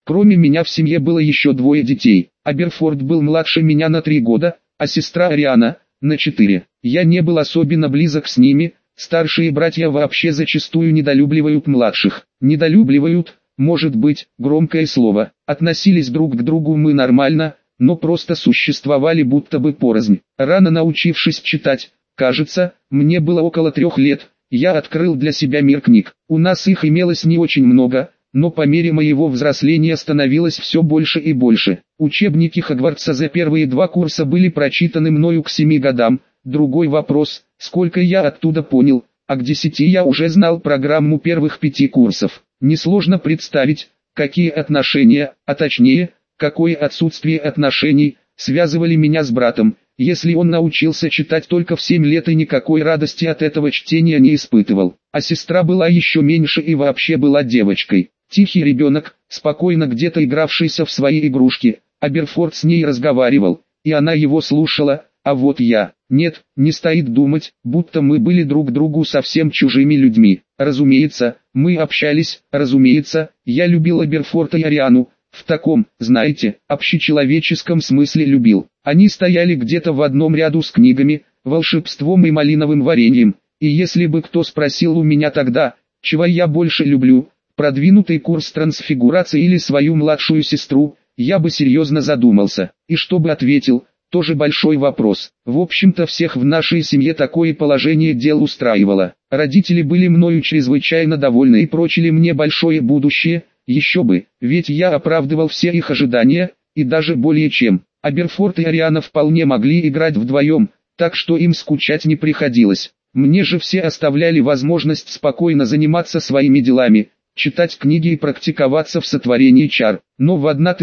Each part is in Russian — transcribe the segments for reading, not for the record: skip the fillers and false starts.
Кроме меня в семье было еще двое детей. Аберфорд был младше меня на 3 года, а сестра Ариана – на 4. Я не был особенно близок с ними, старшие братья вообще зачастую недолюбливают младших. Недолюбливают, может быть, громкое слово. Относились друг к другу мы нормально, но просто существовали будто бы порознь. Рано научившись читать, кажется, мне было около 3 лет, я открыл для себя мир книг. У нас их имелось не очень много, но по мере моего взросления становилось все больше и больше. Учебники Хогвартса за первые 2 курса были прочитаны мною к 7 годам. Другой вопрос, сколько я оттуда понял, а к 10 я уже знал программу первых 5 курсов. Несложно представить, какие отношения, а точнее, какое отсутствие отношений, связывали меня с братом, если он научился читать только в 7 лет и никакой радости от этого чтения не испытывал. А сестра была еще меньше и вообще была девочкой. Тихий ребенок, спокойно где-то игравшийся в свои игрушки. Аберфорд с ней разговаривал, и она его слушала, а вот я... Нет, не стоит думать, будто мы были друг другу совсем чужими людьми. Разумеется, мы общались, разумеется, я любил Аберфорда и Ариану, в таком, знаете, общечеловеческом смысле любил. Они стояли где-то в одном ряду с книгами, волшебством и малиновым вареньем, и если бы кто спросил у меня тогда, чего я больше люблю, продвинутый курс трансфигурации или свою младшую сестру, я бы серьезно задумался, и что бы ответил, тоже большой вопрос. В общем-то всех в нашей семье такое положение дел устраивало. Родители были мною чрезвычайно довольны и прочили мне большое будущее, еще бы, ведь я оправдывал все их ожидания, и даже более чем. Аберфорд и Ариана вполне могли играть вдвоем, так что им скучать не приходилось. Мне же все оставляли возможность спокойно заниматься своими делами, читать книги и практиковаться в сотворении чар. Но в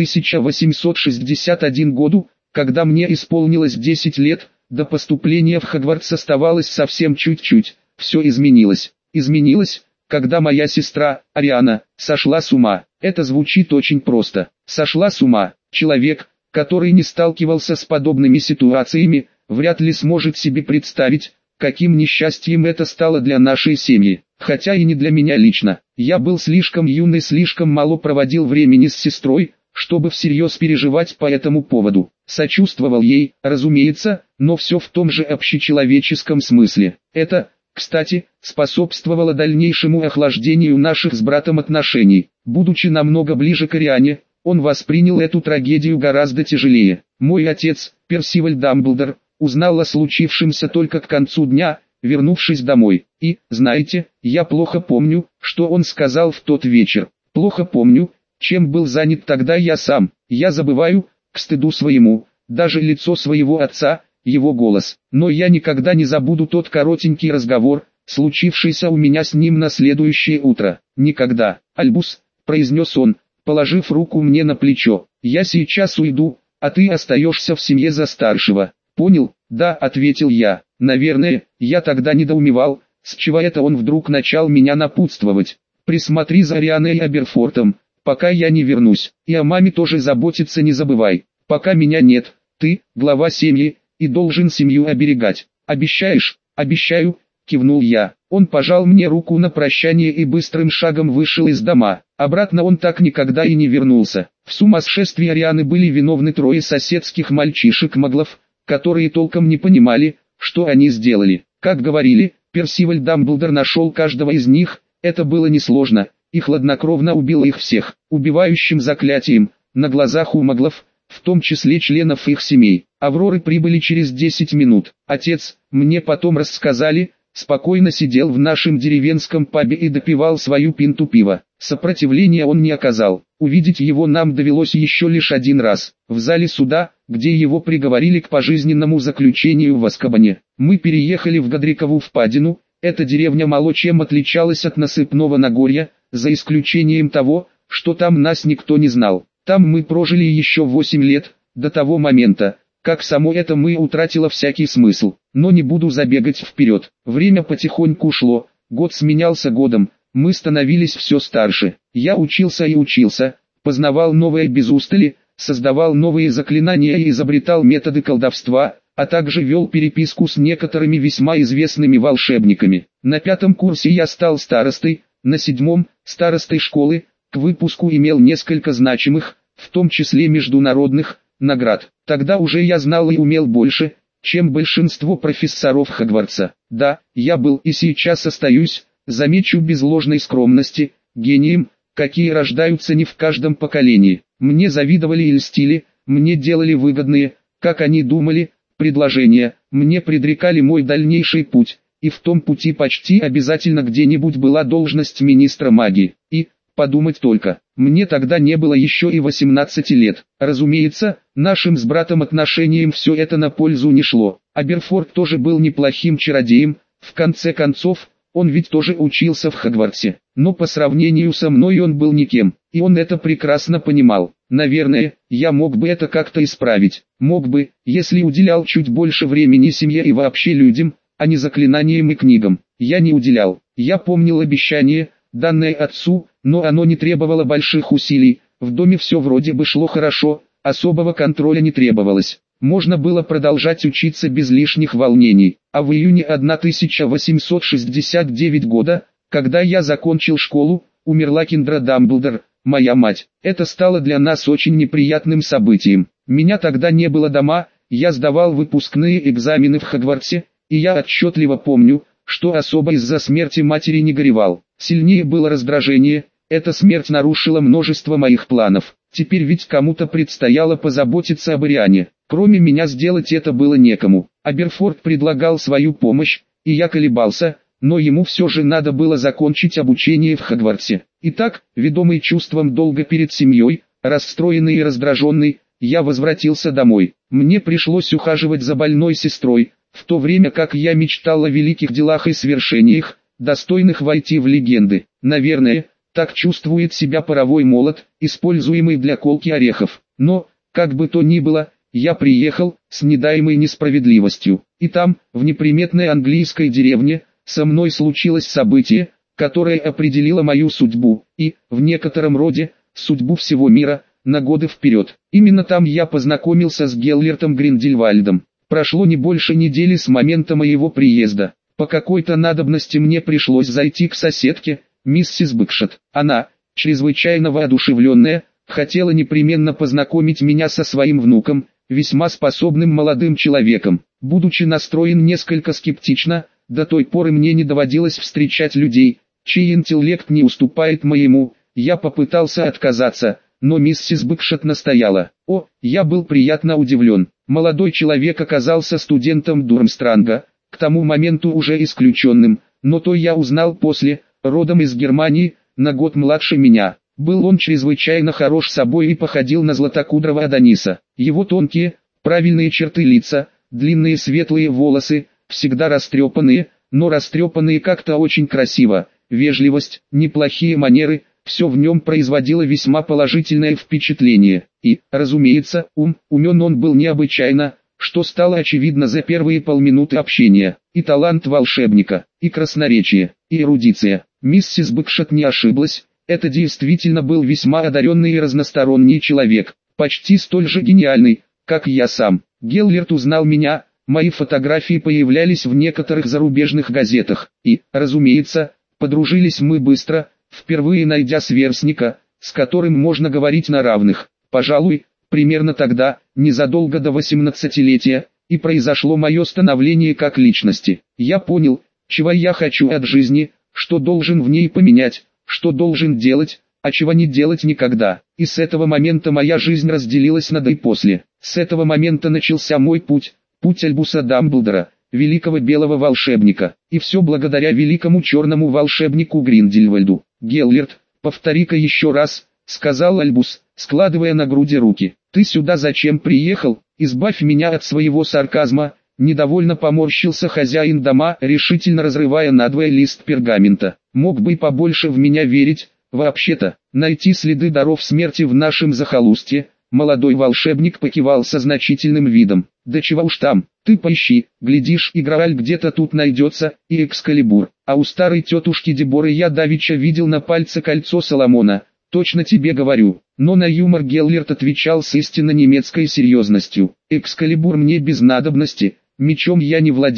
1861 году, когда мне исполнилось 10 лет, до поступления в Хогвартс оставалось совсем чуть-чуть, все изменилось. Изменилось, когда моя сестра, Ариана, сошла с ума. Это звучит очень просто. Сошла с ума. Человек, который не сталкивался с подобными ситуациями, вряд ли сможет себе представить, каким несчастьем это стало для нашей семьи. Хотя и не для меня лично. Я был слишком юный, слишком мало проводил времени с сестрой, чтобы всерьез переживать по этому поводу. Сочувствовал ей, разумеется, но все в том же общечеловеческом смысле. Это, кстати, способствовало дальнейшему охлаждению наших с братом отношений. Будучи намного ближе к Ариане, он воспринял эту трагедию гораздо тяжелее. Мой отец, Персиваль Дамблдор, узнал о случившемся только к концу дня, вернувшись домой. И, знаете, я плохо помню, что он сказал в тот вечер. Плохо помню, чем был занят тогда я сам. Я забываю, к стыду своему, даже лицо своего отца, его голос. Но я никогда не забуду тот коротенький разговор, случившийся у меня с ним на следующее утро. Никогда. «Альбус», — произнес он, положив руку мне на плечо, — «я сейчас уйду, а ты остаешься в семье за старшего». «Понял?» «Да», — ответил я. Наверное, я тогда недоумевал, с чего это он вдруг начал меня напутствовать. «Присмотри за Арианой и Аберфортом, пока я не вернусь, и о маме тоже заботиться не забывай. Пока меня нет, ты, глава семьи, и должен семью оберегать. Обещаешь?» «Обещаю», — кивнул я. Он пожал мне руку на прощание и быстрым шагом вышел из дома. Обратно он так никогда и не вернулся. В сумасшествии Арианы были виновны 3 соседских мальчишек-маглов, которые толком не понимали, что они сделали. Как говорили, Персиваль Дамблдор нашел каждого из них, это было несложно, и хладнокровно убил их всех, убивающим заклятием, на глазах у маглов, в том числе членов их семей. Авроры прибыли через 10 минут. Отец, мне потом рассказали, спокойно сидел в нашем деревенском пабе и допивал свою пинту пива. Сопротивления он не оказал. Увидеть его нам довелось еще лишь один раз, в зале суда, где его приговорили к пожизненному заключению в Азкабане. Мы переехали в Годрикову впадину. Эта деревня мало чем отличалась от насыпного Нагорья, за исключением того, что там нас никто не знал. Там мы прожили еще 8 лет, до того момента, как само это мы утратило всякий смысл. Но не буду забегать вперед. Время потихоньку шло, год сменялся годом, мы становились все старше. Я учился и учился, познавал новое без устали, создавал новые заклинания и изобретал методы колдовства, а также вел переписку с некоторыми весьма известными волшебниками. На 5-м курсе я стал старостой, на 7-м – старостой школы, к выпуску имел несколько значимых, в том числе международных, наград. Тогда уже я знал и умел больше, чем большинство профессоров Хогвартса. Да, я был и сейчас остаюсь, замечу без ложной скромности, гением, какие рождаются не в каждом поколении. Мне завидовали и льстили, мне делали выгодные, как они думали, предложения, мне предрекали мой дальнейший путь, и в том пути почти обязательно где-нибудь была должность министра магии. И, подумать только, мне тогда не было еще и 18 лет. Разумеется, нашим с братом отношениям все это на пользу не шло. Аберфорд тоже был неплохим чародеем, в конце концов, он ведь тоже учился в Хогвартсе. Но по сравнению со мной он был никем, и он это прекрасно понимал. Наверное, я мог бы это как-то исправить. Мог бы, если уделял чуть больше времени семье и вообще людям, а не заклинаниям и книгам. Я не уделял. Я помнил обещание, данное отцу, но оно не требовало больших усилий. В доме все вроде бы шло хорошо, особого контроля не требовалось. Можно было продолжать учиться без лишних волнений. А в июне 1869 года, когда я закончил школу, умерла Киндра Дамблдор, моя мать. Это стало для нас очень неприятным событием. Меня тогда не было дома, я сдавал выпускные экзамены в Хогвартсе, и я отчетливо помню, что особо из-за смерти матери не горевал. Сильнее было раздражение, эта смерть нарушила множество моих планов. Теперь ведь кому-то предстояло позаботиться об Ариане. Кроме меня сделать это было некому. Аберфорд предлагал свою помощь, и я колебался, но ему все же надо было закончить обучение в Хогвартсе. Итак, ведомый чувством долга перед семьей, расстроенный и раздраженный, я возвратился домой. Мне пришлось ухаживать за больной сестрой, в то время как я мечтал о великих делах и свершениях, достойных войти в легенды. Наверное, так чувствует себя паровой молот, используемый для колки орехов. Но, как бы то ни было, я приехал, с недаемой несправедливостью. И там, в неприметной английской деревне, со мной случилось событие, которое определило мою судьбу, и, в некотором роде, судьбу всего мира, на годы вперед. Именно там я познакомился с Геллертом Гриндельвальдом. Прошло не больше недели с момента моего приезда. По какой-то надобности мне пришлось зайти к соседке, миссис Бэкшот. Она, чрезвычайно воодушевленная, хотела непременно познакомить меня со своим внуком, весьма способным молодым человеком. Будучи настроен несколько скептично, до той поры мне не доводилось встречать людей, чей интеллект не уступает моему. Я попытался отказаться, но миссис Бэкшот настояла. Я был приятно удивлен. Молодой человек оказался студентом Дурмстранга, к тому моменту уже исключенным, но то я узнал после, родом из Германии, на год младше меня. Был он чрезвычайно хорош собой и походил на златокудрого Адониса. Его тонкие, правильные черты лица, длинные светлые волосы, всегда растрепанные, но растрепанные как-то очень красиво, вежливость, неплохие манеры, все в нем производило весьма положительное впечатление. И, разумеется, умен он был необычайно, что стало очевидно за первые полминуты общения. И талант волшебника, и красноречие, и эрудиция. Миссис Бэкшот не ошиблась, это действительно был весьма одаренный и разносторонний человек, почти столь же гениальный, как я сам. Геллерт узнал меня, мои фотографии появлялись в некоторых зарубежных газетах, и, разумеется, подружились мы быстро, впервые найдя сверстника, с которым можно говорить на равных. Пожалуй, примерно тогда, незадолго до 18-летия, и произошло мое становление как личности. Я понял, чего я хочу от жизни, что должен в ней поменять, что должен делать, а чего не делать никогда. И с этого момента моя жизнь разделилась на до и после. С этого момента начался мой путь Альбуса Дамблдора, великого белого волшебника. И все благодаря великому черному волшебнику Гриндельвальду. Геллерт, повтори-ка еще раз, сказал Альбус, складывая на груди руки. Ты сюда зачем приехал? Избавь меня от своего сарказма. Недовольно поморщился хозяин дома, решительно разрывая надвое лист пергамента. Мог бы и побольше в меня верить, вообще-то, найти следы даров смерти в нашем захолустье. Молодой волшебник покивал со значительным видом. Да чего уж там, ты поищи, глядишь, и Грааль где-то тут найдется, и Экскалибур. А у старой тетушки Деборы я давеча видел на пальце кольцо Соломона. Точно тебе говорю. Но на юмор Геллерт отвечал с истинно немецкой серьезностью. Экскалибур мне без надобности, мечом я не владею.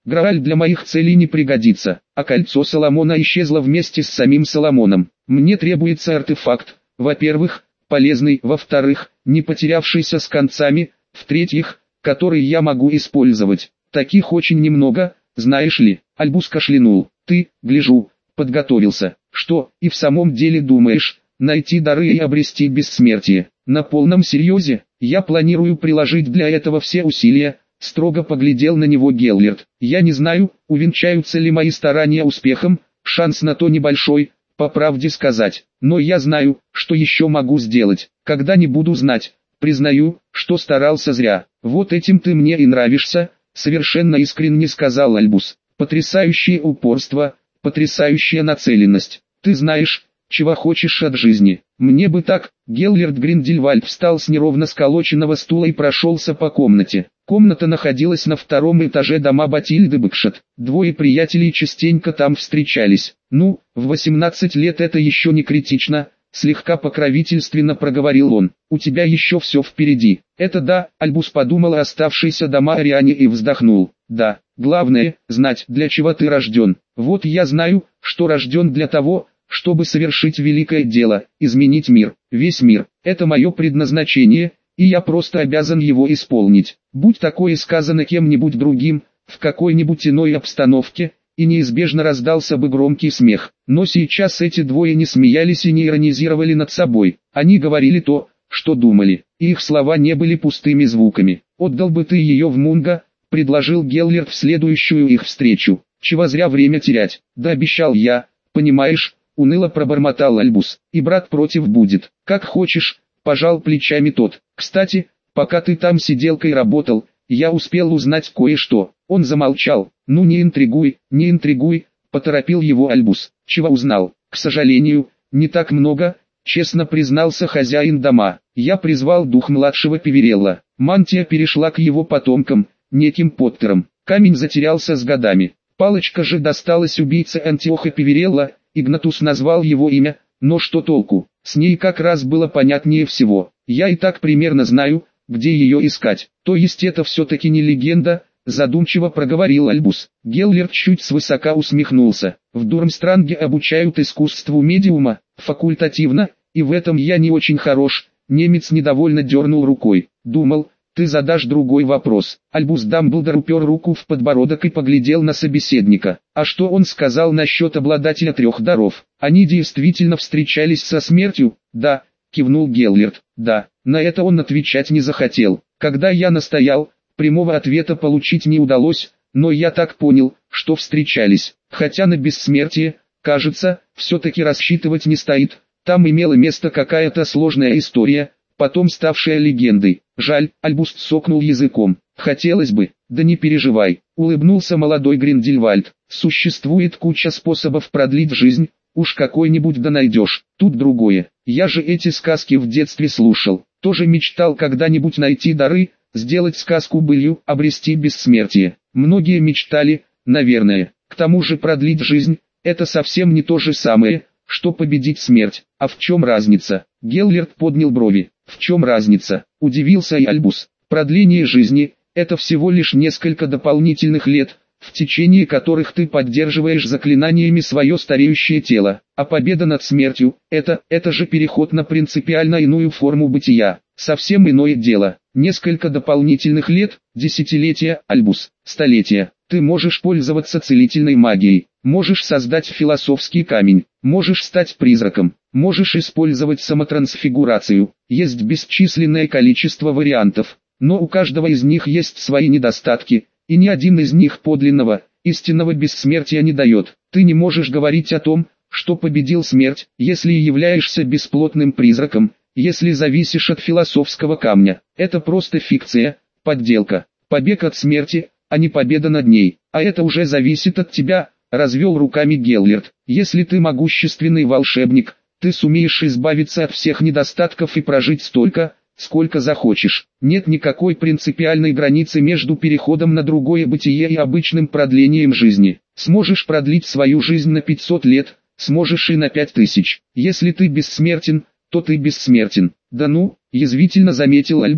Грааль для моих целей не пригодится, а кольцо Соломона исчезло вместе с самим Соломоном. Мне требуется артефакт, во-первых, полезный, во-вторых, не потерявшийся с концами, в-третьих, который я могу использовать. Таких очень немного, знаешь ли. Альбус кашлянул. Ты, гляжу, подготовился. Что, и в самом деле думаешь, найти дары и обрести бессмертие? На полном серьезе, я планирую приложить для этого все усилия, строго поглядел на него Геллерт. Я не знаю, увенчаются ли мои старания успехом, шанс на то небольшой, по правде сказать. Но я знаю, что еще могу сделать, когда не буду знать. Признаю, что старался зря. Вот этим ты мне и нравишься, совершенно искренне сказал Альбус. Потрясающее упорство, потрясающая нацеленность. Ты знаешь, чего хочешь от жизни. Мне бы так. Геллерт Гриндельвальд встал с неровно сколоченного стула и прошелся по комнате. Комната находилась на втором этаже дома Батильды Бэкшет. Двое приятелей частенько там встречались. Ну, в 18 лет это еще не критично, слегка покровительственно проговорил он. У тебя еще все впереди. Это да, Альбус подумал о оставшейся дома Ариане и вздохнул. Да, главное, знать, для чего ты рожден. Вот я знаю, что рожден для того, чтобы совершить великое дело, изменить мир, весь мир. Это мое предназначение, и я просто обязан его исполнить. Будь такое сказано кем-нибудь другим, в какой-нибудь иной обстановке, и неизбежно раздался бы громкий смех. Но сейчас эти двое не смеялись и не иронизировали над собой. Они говорили то, что думали, и их слова не были пустыми звуками. «Отдал бы ты ее в Мунго», — предложил Геллерт в следующую их встречу. «Чего зря время терять?» «Да обещал я, понимаешь», — уныло пробормотал Альбус. «И брат против будет». «Как хочешь», — пожал плечами тот. «Кстати, пока ты там сиделкой работал, я успел узнать кое-что». Он замолчал. «Ну не интригуй», — поторопил его Альбус. «Чего узнал?» «К сожалению, не так много», — честно признался хозяин дома. «Я призвал дух младшего Пиверелла. Мантия перешла к его потомкам, неким Поттерам. Камень затерялся с годами. Палочка же досталась убийце Антиоха Пиверелла, Игнатус назвал его имя, но что толку? С ней как раз было понятнее всего. Я и так примерно знаю, где ее искать. То есть это все-таки не легенда», — задумчиво проговорил Альбус. Геллерт чуть свысока усмехнулся. «В Дурмстранге обучают искусству медиума, факультативно, и в этом я не очень хорош». Немец недовольно дернул рукой. «Думал, ты задашь другой вопрос». Альбус Дамблдор упер руку в подбородок и поглядел на собеседника. А что он сказал насчет обладателя 3 даров? Они действительно встречались со смертью? Да, кивнул Геллерт. Да, на это он отвечать не захотел. Когда я настоял, прямого ответа получить не удалось, но я так понял, что встречались. Хотя на бессмертие, кажется, все-таки рассчитывать не стоит. Там имела место какая-то сложная история, потом ставшая легендой. Жаль, Альбус цокнул языком. Хотелось бы, да не переживай, улыбнулся молодой Гриндельвальд. Существует куча способов продлить жизнь, уж какой-нибудь да найдешь. Тут другое. Я же эти сказки в детстве слушал. Тоже мечтал когда-нибудь найти дары, сделать сказку былью, обрести бессмертие. Многие мечтали, наверное. К тому же продлить жизнь, это совсем не то же самое, что победить смерть. А в чем разница? Геллерт поднял брови. В чем разница? Удивился и Альбус. Продление жизни – это всего лишь несколько дополнительных лет, в течение которых ты поддерживаешь заклинаниями свое стареющее тело. А победа над смертью – это же переход на принципиально иную форму бытия. Совсем иное дело. Несколько дополнительных лет, десятилетия, Альбус, столетия. Ты можешь пользоваться целительной магией, можешь создать философский камень, можешь стать призраком, можешь использовать самотрансфигурацию. Есть бесчисленное количество вариантов, но у каждого из них есть свои недостатки, и ни один из них подлинного, истинного бессмертия не дает. Ты не можешь говорить о том, что победил смерть, если являешься бесплотным призраком, если зависишь от философского камня. Это просто фикция, подделка, побег от смерти, а не победа над ней. А это уже зависит от тебя, развел руками Геллерт. Если ты могущественный волшебник, ты сумеешь избавиться от всех недостатков и прожить столько, сколько захочешь. Нет никакой принципиальной границы между переходом на другое бытие и обычным продлением жизни. Сможешь продлить свою жизнь на 500 лет, сможешь и на 5000. Если ты бессмертен, то ты бессмертен. Да ну, язвительно заметил Альбус.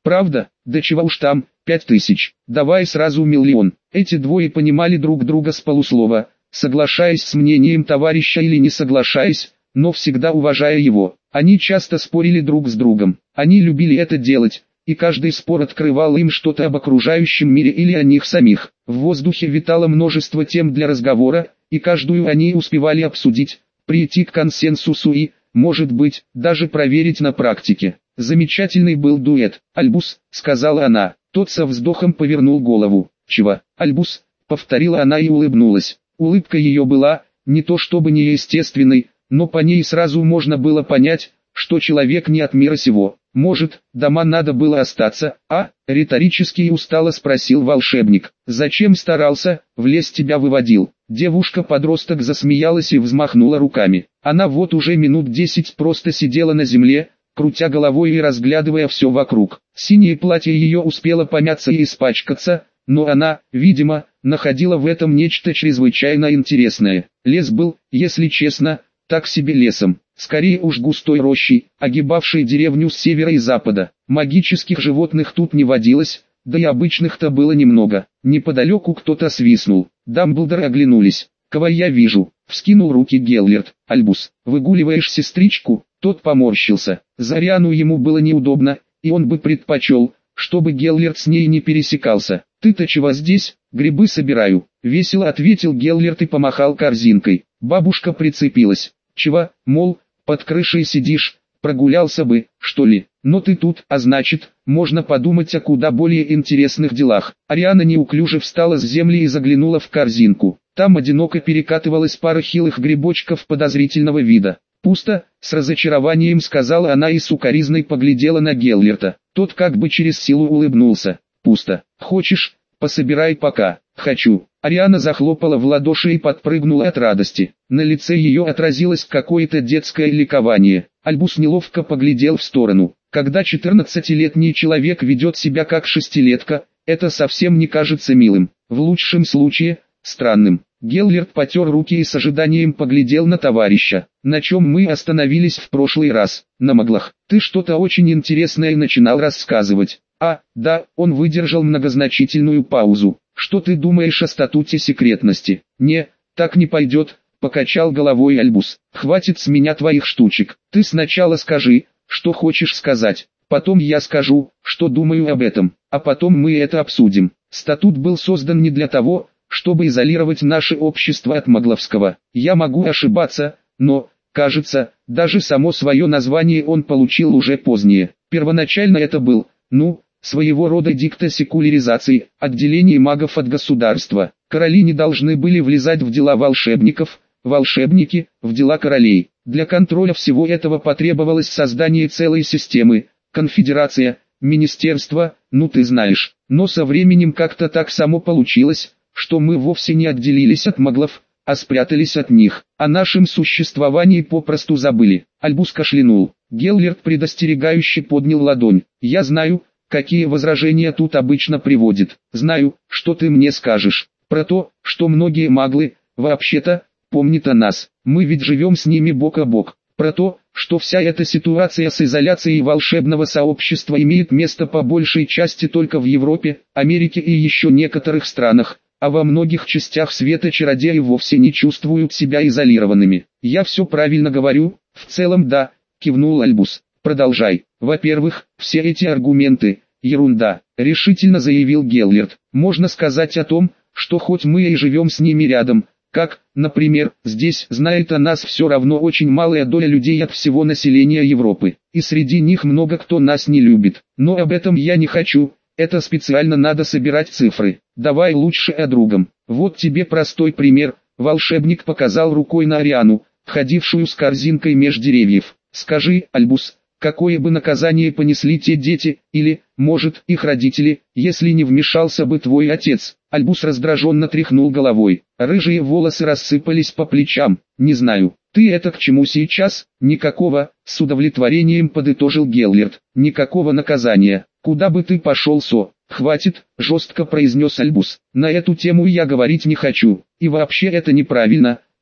Правда? Да чего уж там, 5000. Давай сразу 1 000 000. Эти двое понимали друг друга с полуслова, соглашаясь с мнением товарища или не соглашаясь, но всегда уважая его. Они часто спорили друг с другом. Они любили это делать, и каждый спор открывал им что-то об окружающем мире или о них самих. В воздухе витало множество тем для разговора, и каждую они успевали обсудить, прийти к консенсусу и, может быть, даже проверить на практике. Замечательный был дуэт. «Альбус», — сказала она. Тот со вздохом повернул голову. «Чего?» «Альбус», — повторила она и улыбнулась. Улыбка ее была, не то чтобы неестественной, но по ней сразу можно было понять, что человек не от мира сего. «Может, дома надо было остаться, а?» — риторически и устало спросил волшебник. «Зачем старался, в лес тебя выводил?» Девушка-подросток засмеялась и взмахнула руками. Она вот уже минут 10 просто сидела на земле, крутя головой и разглядывая все вокруг. Синее платье ее успело помяться и испачкаться, но она, видимо, находила в этом нечто чрезвычайно интересное. Лес был, если честно, так себе лесом, скорее уж густой рощей, огибавшей деревню с севера и запада. Магических животных тут не водилось, да и обычных-то было немного. Неподалеку кто-то свистнул. Дамблдоры оглянулись. «Кого я вижу?» — вскинул руки Геллерт. «Альбус, выгуливаешь сестричку?» Тот поморщился. За Ариану ему было неудобно, и он бы предпочел, чтобы Геллерт с ней не пересекался. «Ты-то чего здесь?» «Грибы собираю», — весело ответил Геллерт и помахал корзинкой. Бабушка прицепилась. «Чего, мол, под крышей сидишь, прогулялся бы, что ли? Но ты тут, а значит, можно подумать о куда более интересных делах». Ариана неуклюже встала с земли и заглянула в корзинку. Там одиноко перекатывалась пара хилых грибочков подозрительного вида. «Пусто», — с разочарованием сказала она и сукоризной поглядела на Геллерта. Тот как бы через силу улыбнулся. «Пусто. Хочешь, пособирай пока». «Хочу». Ариана захлопала в ладоши и подпрыгнула от радости. На лице ее отразилось какое-то детское ликование. Альбус неловко поглядел в сторону. Когда 14-летний человек ведет себя как шестилетка, это совсем не кажется милым. В лучшем случае, странным. Геллерт потер руки и с ожиданием поглядел на товарища. «На чем мы остановились в прошлый раз?» «На моглах. Ты что-то очень интересное начинал рассказывать». «А, да», он выдержал многозначительную паузу. «Что ты думаешь о статуте секретности?» «Не, так не пойдет», покачал головой Альбус. «Хватит с меня твоих штучек. Ты сначала скажи, что хочешь сказать. Потом я скажу, что думаю об этом. А потом мы это обсудим». Статут был создан не для того, чтобы изолировать наше общество от магловского. Я могу ошибаться, но, кажется, даже само свое название он получил уже позднее. Первоначально это был, своего рода дикта секуляризации, отделение магов от государства. Короли не должны были влезать в дела волшебников, волшебники – в дела королей. Для контроля всего этого потребовалось создание целой системы, конфедерация, министерство, ты знаешь. Но со временем как-то так само получилось, что мы вовсе не отделились от маглов, а спрятались от них. О нашем существовании попросту забыли. Альбус кашлянул. Геллерт предостерегающе поднял ладонь. «Я знаю, какие возражения тут обычно приводит. Знаю, что ты мне скажешь. Про то, что многие маглы, вообще-то, помнят о нас. Мы ведь живем с ними бок о бок. Про то, что вся эта ситуация с изоляцией волшебного сообщества имеет место по большей части только в Европе, Америке и еще некоторых странах, а во многих частях света чародеи вовсе не чувствуют себя изолированными. Я все правильно говорю?» «В целом да», кивнул Альбус. «Продолжай». «Во-первых, все эти аргументы – ерунда», – решительно заявил Геллерт. «Можно сказать о том, что хоть мы и живем с ними рядом, как, например, здесь знает о нас все равно очень малая доля людей от всего населения Европы, и среди них много кто нас не любит. Но об этом я не хочу, это специально надо собирать цифры. Давай лучше о другом. Вот тебе простой пример». Волшебник показал рукой на Ариану, ходившую с корзинкой меж деревьев. «Скажи, Альбус, какое бы наказание понесли те дети, или, может, их родители, если не вмешался бы твой отец?» Альбус раздраженно тряхнул головой. Рыжие волосы рассыпались по плечам. «Не знаю, ты это к чему сейчас?» «Никакого», с удовлетворением подытожил Геллерт. «Никакого наказания. Куда бы ты пошел, «Хватит», жестко произнес Альбус. «На эту тему я говорить не хочу. И вообще это неправильно.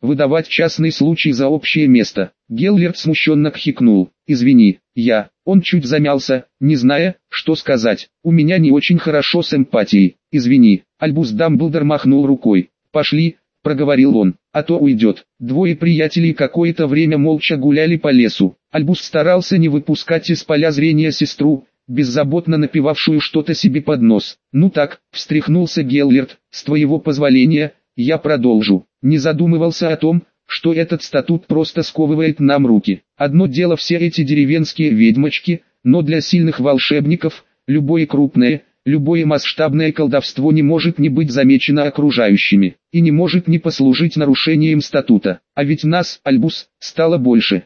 выдавать частный случай за общее место. Геллерт смущенно хихикнул. «Извини, я...» Он чуть замялся, не зная, что сказать. «У меня не очень хорошо с эмпатией. Извини». Альбус Дамблдор махнул рукой. «Пошли», — проговорил он, — «а то уйдет». Двое приятелей какое-то время молча гуляли по лесу. Альбус старался не выпускать из поля зрения сестру, беззаботно напевавшую что-то себе под нос. «Ну так», — встряхнулся Геллерт, — «с твоего позволения, я продолжу». Не задумывался о том, что этот статут просто сковывает нам руки. Одно дело все эти деревенские ведьмочки, но для сильных волшебников, любое крупное, любое масштабное колдовство не может не быть замечено окружающими, и не может не послужить нарушением статута. А ведь нас, Альбус, стало больше,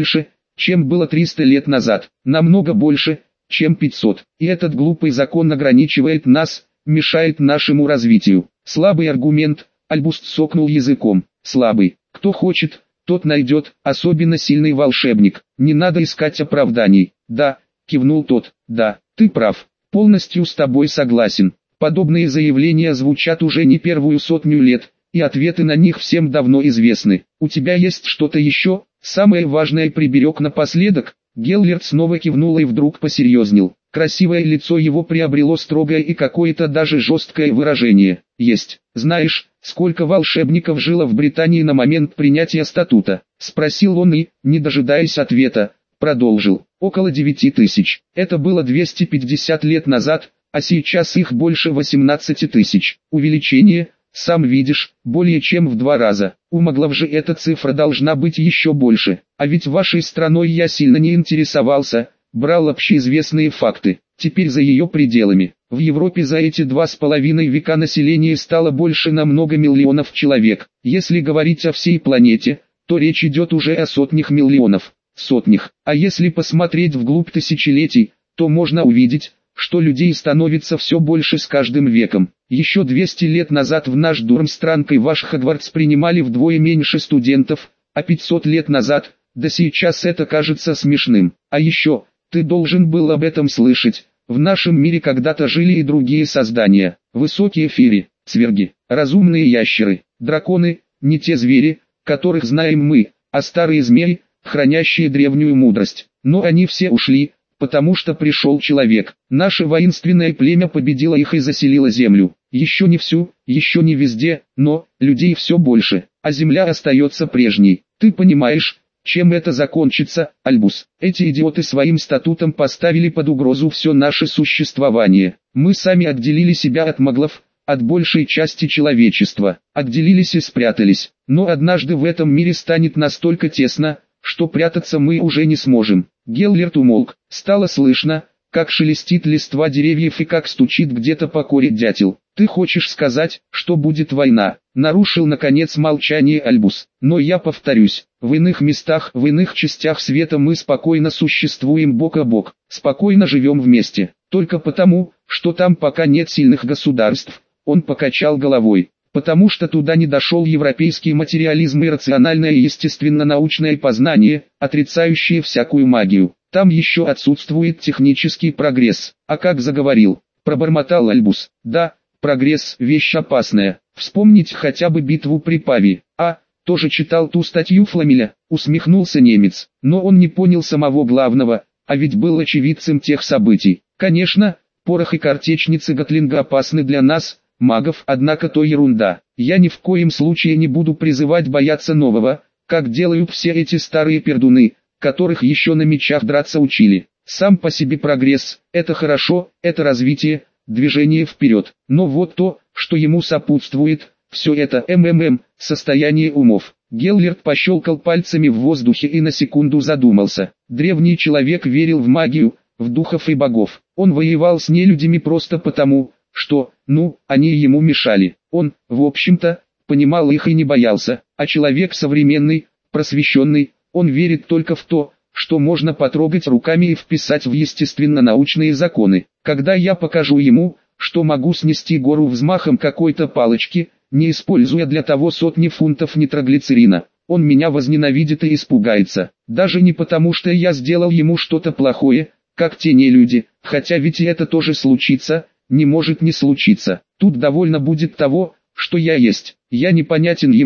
чем было 300 лет назад, намного больше, чем 500, и этот глупый закон ограничивает нас, мешает нашему развитию. Слабый аргумент, Альбус цокнул языком, слабый. Кто хочет, тот найдет, особенно сильный волшебник. Не надо искать оправданий. Да, кивнул тот, да, ты прав. Полностью с тобой согласен. Подобные заявления звучат уже не первую сотню лет, и ответы на них всем давно известны. У тебя есть что-то еще? Самое важное приберег напоследок. Геллерт снова кивнул и вдруг посерьезнел. Красивое лицо его приобрело строгое и какое-то даже жесткое выражение. Есть. Знаешь, сколько волшебников жило в Британии на момент принятия статута? Спросил он и, не дожидаясь ответа, продолжил. Около 9000. Это было 250 лет назад, а сейчас их больше 18 тысяч. Увеличение, сам видишь, более чем в 2 раза. У моглов же эта цифра должна быть еще больше. А ведь вашей страной я сильно не интересовался, брал общеизвестные факты. Теперь за ее пределами. В Европе за эти 2,5 века население стало больше на много миллионов человек. Если говорить о всей планете, то речь идет уже о сотнях миллионов. Сотнях. А если посмотреть вглубь тысячелетий, то можно увидеть, что людей становится все больше с каждым веком. Еще 200 лет назад в наш Дурмстранг и ваш Хогвартс принимали вдвое меньше студентов, а 500 лет назад, да сейчас это кажется смешным. А еще, ты должен был об этом слышать, в нашем мире когда-то жили и другие создания, высокие феи, цверги, разумные ящеры, драконы, не те звери, которых знаем мы, а старые змеи, хранящие древнюю мудрость. Но они все ушли, потому что пришел человек. Наше воинственное племя победило их и заселило землю. Еще не всю, еще не везде, но людей все больше, а земля остается прежней. Ты понимаешь, чем это закончится, Альбус? Эти идиоты своим статутом поставили под угрозу все наше существование. Мы сами отделили себя от моглов, от большей части человечества, отделились и спрятались. Но однажды в этом мире станет настолько тесно, что прятаться мы уже не сможем. Геллерт умолк. Стало слышно, как шелестит листва деревьев и как стучит где-то по коре дятел. «Ты хочешь сказать, что будет война?» Нарушил наконец молчание Альбус. «Но я повторюсь, в иных местах, в иных частях света мы спокойно существуем бок о бок, спокойно живем вместе. Только потому, что там пока нет сильных государств». Он покачал головой. «Потому что туда не дошел европейский материализм и рациональное и естественно-научное познание, отрицающее всякую магию. Там еще отсутствует технический прогресс». «А как заговорил?» – пробормотал Альбус. «Да, прогресс – вещь опасная. Вспомнить хотя бы битву при Павии». «А, тоже читал ту статью Фламеля», – усмехнулся немец. Но он не понял самого главного, а ведь был очевидцем тех событий. «Конечно, порох и картечницы Гатлинга опасны для нас, магов, однако то ерунда. Я ни в коем случае не буду призывать бояться нового, как делают все эти старые пердуны, которых еще на мечах драться учили. Сам по себе прогресс – это хорошо, это развитие, движение вперед. Но вот то, что ему сопутствует, все это состояние умов». Геллерт пощелкал пальцами в воздухе и на секунду задумался. Древний человек верил в магию, в духов и богов. Он воевал с нелюдями просто потому, что, они ему мешали. Он, в общем-то, понимал их и не боялся. А человек современный, просвещенный, он верит только в то, что можно потрогать руками и вписать в естественно-научные законы. Когда я покажу ему, что могу снести гору взмахом какой-то палочки, не используя для того сотни фунтов нитроглицерина, он меня возненавидит и испугается. Даже не потому, что я сделал ему что-то плохое, как те нелюди, хотя ведь и это тоже случится, не может не случиться. Тут довольно будет того, что я есть. Я непонятен ему,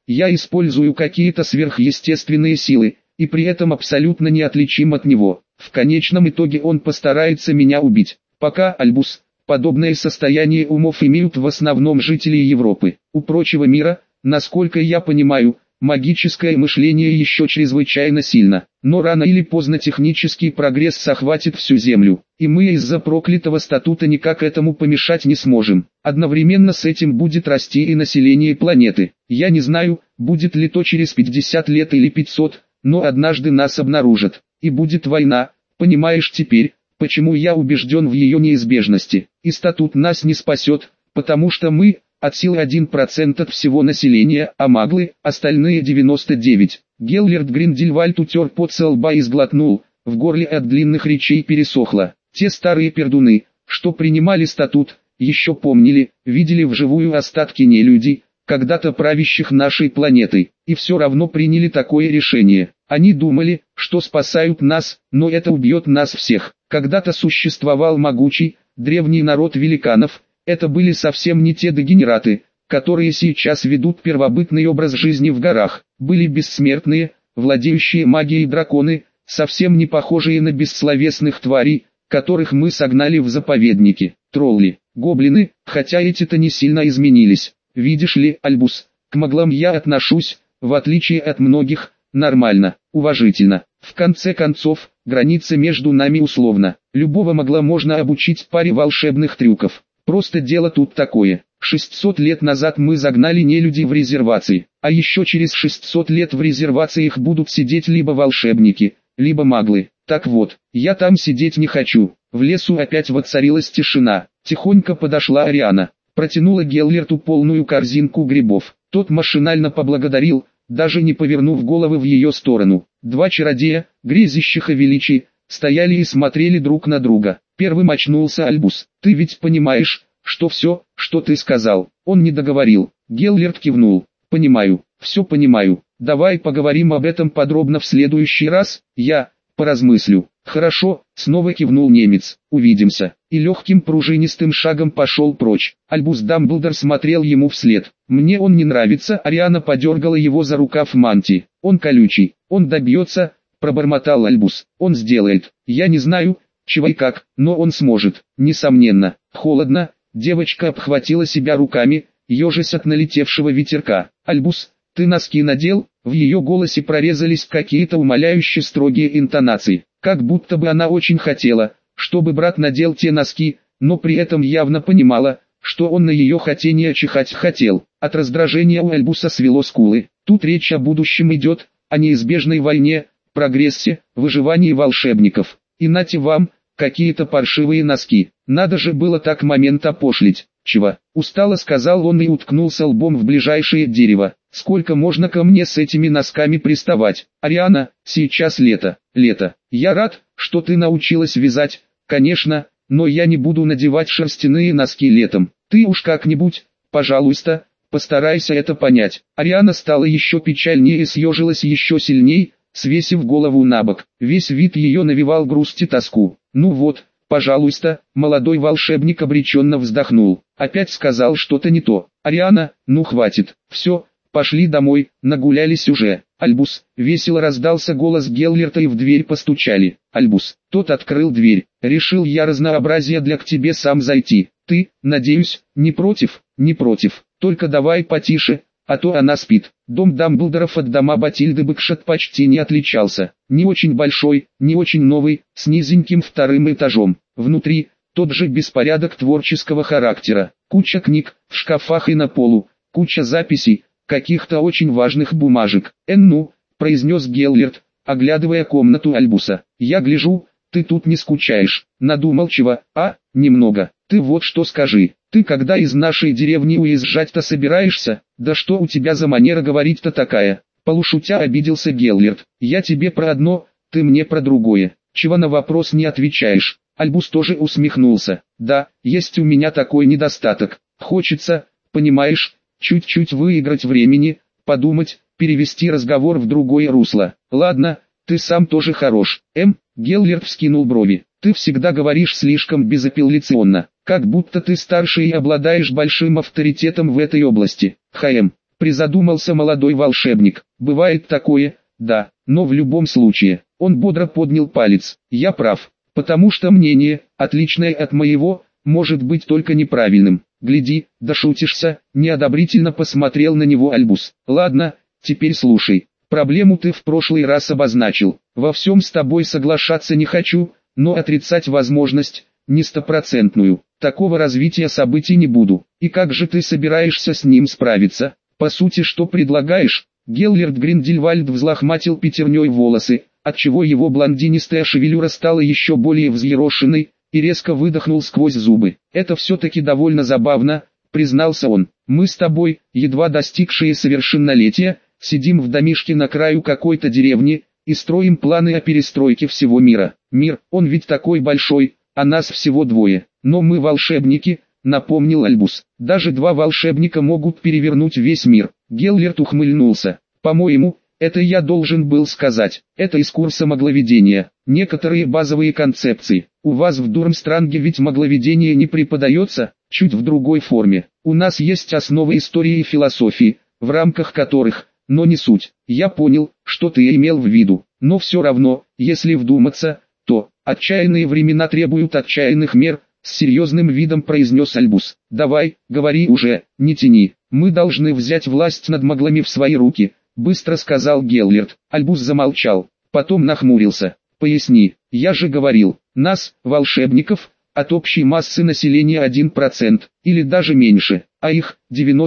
я использую какие-то сверхъестественные силы, и при этом абсолютно неотличим от него. В конечном итоге он постарается меня убить. Пока, Альбус, подобное состояние умов имеют в основном жители Европы. У прочего мира, насколько я понимаю, магическое мышление еще чрезвычайно сильно. Но рано или поздно технический прогресс охватит всю Землю, и мы из-за проклятого статута никак этому помешать не сможем. Одновременно с этим будет расти и население планеты. Я не знаю, будет ли то через 50 лет или 500, но однажды нас обнаружат, и будет война. Понимаешь теперь, почему я убежден в ее неизбежности? И статут нас не спасет, потому что мы, от силы 1% от всего населения, а маглы, остальные 99%. Геллерд Гриндельвальд утер пот со лба и сглотнул, в горле от длинных речей пересохло. Те старые пердуны, что принимали статут, еще помнили, видели вживую остатки нелюдей, когда-то правящих нашей планетой, и все равно приняли такое решение. Они думали, что спасают нас, но это убьет нас всех. Когда-то существовал могучий, древний народ великанов, это были совсем не те дегенераты, которые сейчас ведут первобытный образ жизни в горах. Были бессмертные, владеющие магией драконы, совсем не похожие на бессловесных тварей, которых мы согнали в заповедники. Тролли, гоблины, хотя эти-то не сильно изменились. Видишь ли, Альбус, к маглам я отношусь, в отличие от многих, нормально, уважительно. В конце концов, граница между нами условна. Любого магла можно обучить паре волшебных трюков. Просто дело тут такое. 600 лет назад мы загнали нелюдей в резервации, а еще через 600 лет в резервациях будут сидеть либо волшебники, либо маглы. Так вот, я там сидеть не хочу. В лесу опять воцарилась тишина. Тихонько подошла Ариана, протянула Геллерту полную корзинку грибов. Тот машинально поблагодарил, даже не повернув головы в ее сторону. Два чародея, грезящих о величии, стояли и смотрели друг на друга. Первым очнулся Альбус. «Ты ведь понимаешь, что все, что ты сказал?» Он не договорил. Геллерт кивнул. «Понимаю, все понимаю. Давай поговорим об этом подробно в следующий раз, я поразмыслю». «Хорошо», снова кивнул немец. «Увидимся». И легким пружинистым шагом пошел прочь. Альбус Дамблдор смотрел ему вслед. «Мне он не нравится», Ариана подергала его за рукав мантии. «Он колючий, он добьется», пробормотал Альбус. «Он сделает. Я не знаю, чего и как, но он сможет». «Несомненно». Холодно, девочка обхватила себя руками, ежась от налетевшего ветерка. «Альбус, ты носки надел?» В ее голосе прорезались какие-то умоляющие строгие интонации. Как будто бы она очень хотела, чтобы брат надел те носки, но при этом явно понимала, что он на ее хотение чихать хотел. От раздражения у Альбуса свело скулы. Тут речь о будущем идет, о неизбежной войне, прогрессе, выживании волшебников. И нате вам, какие-то паршивые носки. Надо же было так момент опошлить. «Чего?» — устало сказал он и уткнулся лбом в ближайшее дерево. «Сколько можно ко мне с этими носками приставать? Ариана, сейчас лето, лето. Я рад, что ты научилась вязать, конечно, но я не буду надевать шерстяные носки летом. Ты уж как-нибудь, пожалуйста, постарайся это понять». Ариана стала еще печальнее и съежилась еще сильней, свесив голову на бок. Весь вид ее навевал грусть и тоску. «Ну вот, пожалуйста», молодой волшебник обреченно вздохнул. Опять сказал что-то не то. «Ариана, ну хватит, все, пошли домой, нагулялись уже». «Альбус», весело раздался голос Геллерта и в дверь постучали. «Альбус». Тот открыл дверь. «Решил я разнообразие для к тебе сам зайти. Ты, надеюсь, не против?» «Не против, только давай потише, а то она спит». Дом Дамблдоров от дома Батильды Бэкшот почти не отличался. Не очень большой, не очень новый, с низеньким вторым этажом. Внутри, тот же беспорядок творческого характера. Куча книг, в шкафах и на полу, куча записей, каких-то очень важных бумажек. «Ну», произнес Геллерт, оглядывая комнату Альбуса. «Я гляжу, ты тут не скучаешь. Надумал чего, а? Немного. Ты вот что скажи, ты когда из нашей деревни уезжать-то собираешься? Да что у тебя за манера говорить-то такая?» Полушутя обиделся Геллерт. «Я тебе про одно, ты мне про другое. Чего на вопрос не отвечаешь?» Альбус тоже усмехнулся. «Да, есть у меня такой недостаток. Хочется, понимаешь, чуть-чуть выиграть времени, подумать, перевести разговор в другое русло. Ладно, ты сам тоже хорош». Геллерт вскинул брови. «Ты всегда говоришь слишком безапелляционно, как будто ты старше и обладаешь большим авторитетом в этой области». призадумался молодой волшебник. Бывает такое, да, но в любом случае, он бодро поднял палец. Я прав, потому что мнение, отличное от моего, может быть только неправильным. Гляди, дошутишься, неодобрительно посмотрел на него Альбус. Ладно, теперь слушай. Проблему ты в прошлый раз обозначил. Во всем с тобой соглашаться не хочу, но отрицать возможность, не стопроцентную, такого развития событий не буду. И как же ты собираешься с ним справиться? По сути, что предлагаешь? Геллерд Гриндельвальд взлохматил пятерней волосы, отчего его блондинистая шевелюра стала еще более взъерошенной, и резко выдохнул сквозь зубы. Это все-таки довольно забавно, признался он. Мы с тобой, едва достигшие совершеннолетия, сидим в домишке на краю какой-то деревни, и строим планы о перестройке всего мира. Мир, он ведь такой большой, а нас всего двое. Но мы волшебники, напомнил Альбус. Даже два волшебника могут перевернуть весь мир. Геллерд ухмыльнулся. По-моему, это я должен был сказать. Это из курса магловедения. Некоторые базовые концепции. У вас в Дурмстранге ведь магловедение не преподается, чуть в другой форме. У нас есть основы истории и философии, в рамках которых, но не суть. Я понял, что ты имел в виду. Но все равно, если вдуматься, то отчаянные времена требуют отчаянных мер, с серьезным видом произнес Альбус. Давай, говори уже, не тяни. Мы должны взять власть над маглами в свои руки, быстро сказал Геллерд. Альбус замолчал, потом нахмурился. Поясни, я же говорил, нас, волшебников, от общей массы населения 1%, или даже меньше, а их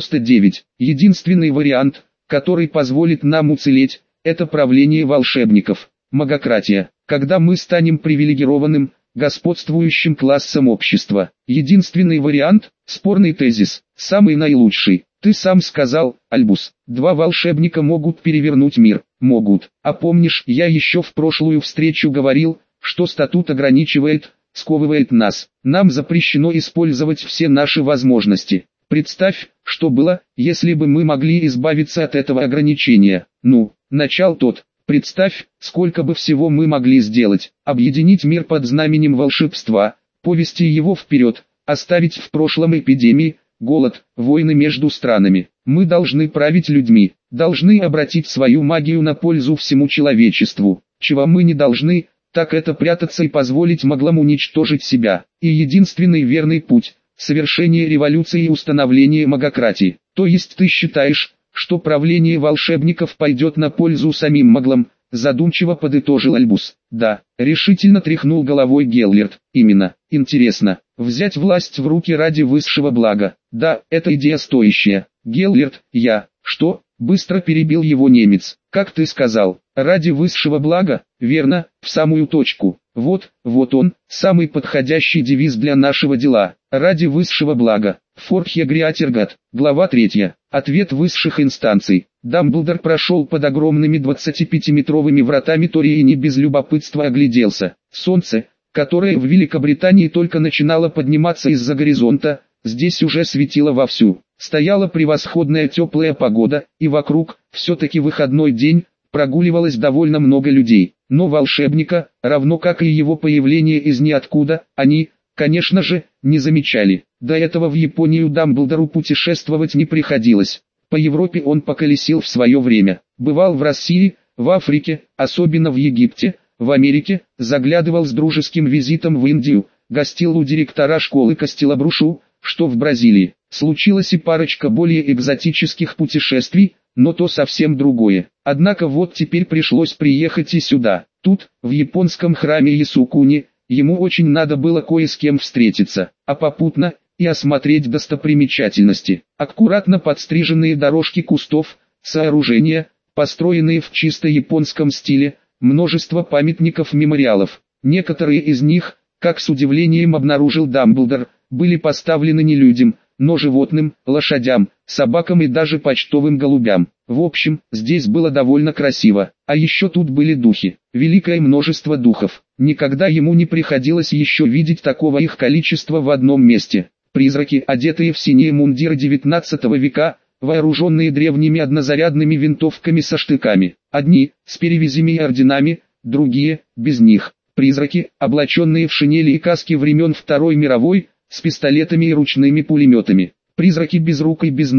99. Единственный вариант, который позволит нам уцелеть, это правление волшебников, магократия. Когда мы станем привилегированным, господствующим классом общества. Единственный вариант, спорный тезис, самый наилучший. Ты сам сказал, Альбус, два волшебника могут перевернуть мир. Могут. А помнишь, я еще в прошлую встречу говорил, что статут ограничивает, сковывает нас. Нам запрещено использовать все наши возможности. Представь, что было, если бы мы могли избавиться от этого ограничения. Ну, начал тот. Представь, сколько бы всего мы могли сделать. Объединить мир под знаменем волшебства, повести его вперед, оставить в прошлом эпидемии, голод, войны между странами. Мы должны править людьми, должны обратить свою магию на пользу всему человечеству. Чего мы не должны, так это прятаться и позволить маглам уничтожить себя. И единственный верный путь – совершение революции и установление магократии. То есть ты считаешь, что правление волшебников пойдет на пользу самим маглам, задумчиво подытожил Альбус. Да, решительно тряхнул головой Геллерд. Именно, интересно, взять власть в руки ради высшего блага. Да, это идея стоящая. Геллерд, что? Быстро перебил его немец. Как ты сказал, ради высшего блага, верно, в самую точку. Вот он, самый подходящий девиз для нашего дела. Ради высшего блага. Форхегриатергат, глава 3. Ответ высших инстанций. Дамблдор прошел под огромными 25-метровыми вратами Тории и не без любопытства огляделся. Солнце, которое в Великобритании только начинало подниматься из-за горизонта, здесь уже светило вовсю. Стояла превосходная теплая погода, и вокруг, все-таки выходной день, прогуливалось довольно много людей. Но волшебника, равно как и его появление из ниоткуда, они, конечно же, не замечали. До этого в Японию Дамблдору путешествовать не приходилось. По Европе он поколесил в свое время. Бывал в России, в Африке, особенно в Египте, в Америке, заглядывал с дружеским визитом в Индию, гостил у директора школы Кастелабрушу, что в Бразилии. Случилась и парочка более экзотических путешествий, но то совсем другое. Однако вот теперь пришлось приехать и сюда. Тут, в японском храме Ясукуни, ему очень надо было кое с кем встретиться, а попутно и осмотреть достопримечательности. Аккуратно подстриженные дорожки кустов, сооружения, построенные в чисто японском стиле, множество памятников-мемориалов. Некоторые из них, как с удивлением обнаружил Дамблдор, были поставлены не людям, но животным, лошадям, собакам и даже почтовым голубям. В общем, здесь было довольно красиво. А еще тут были духи, великое множество духов. Никогда ему не приходилось еще видеть такого их количества в одном месте. Призраки, одетые в синие мундиры 19 века, вооруженные древними однозарядными винтовками со штыками. Одни, с перевязями и орденами, другие, без них. Призраки, облаченные в шинели и каски времен Второй мировой, с пистолетами и ручными пулеметами. Призраки без рук и без ног,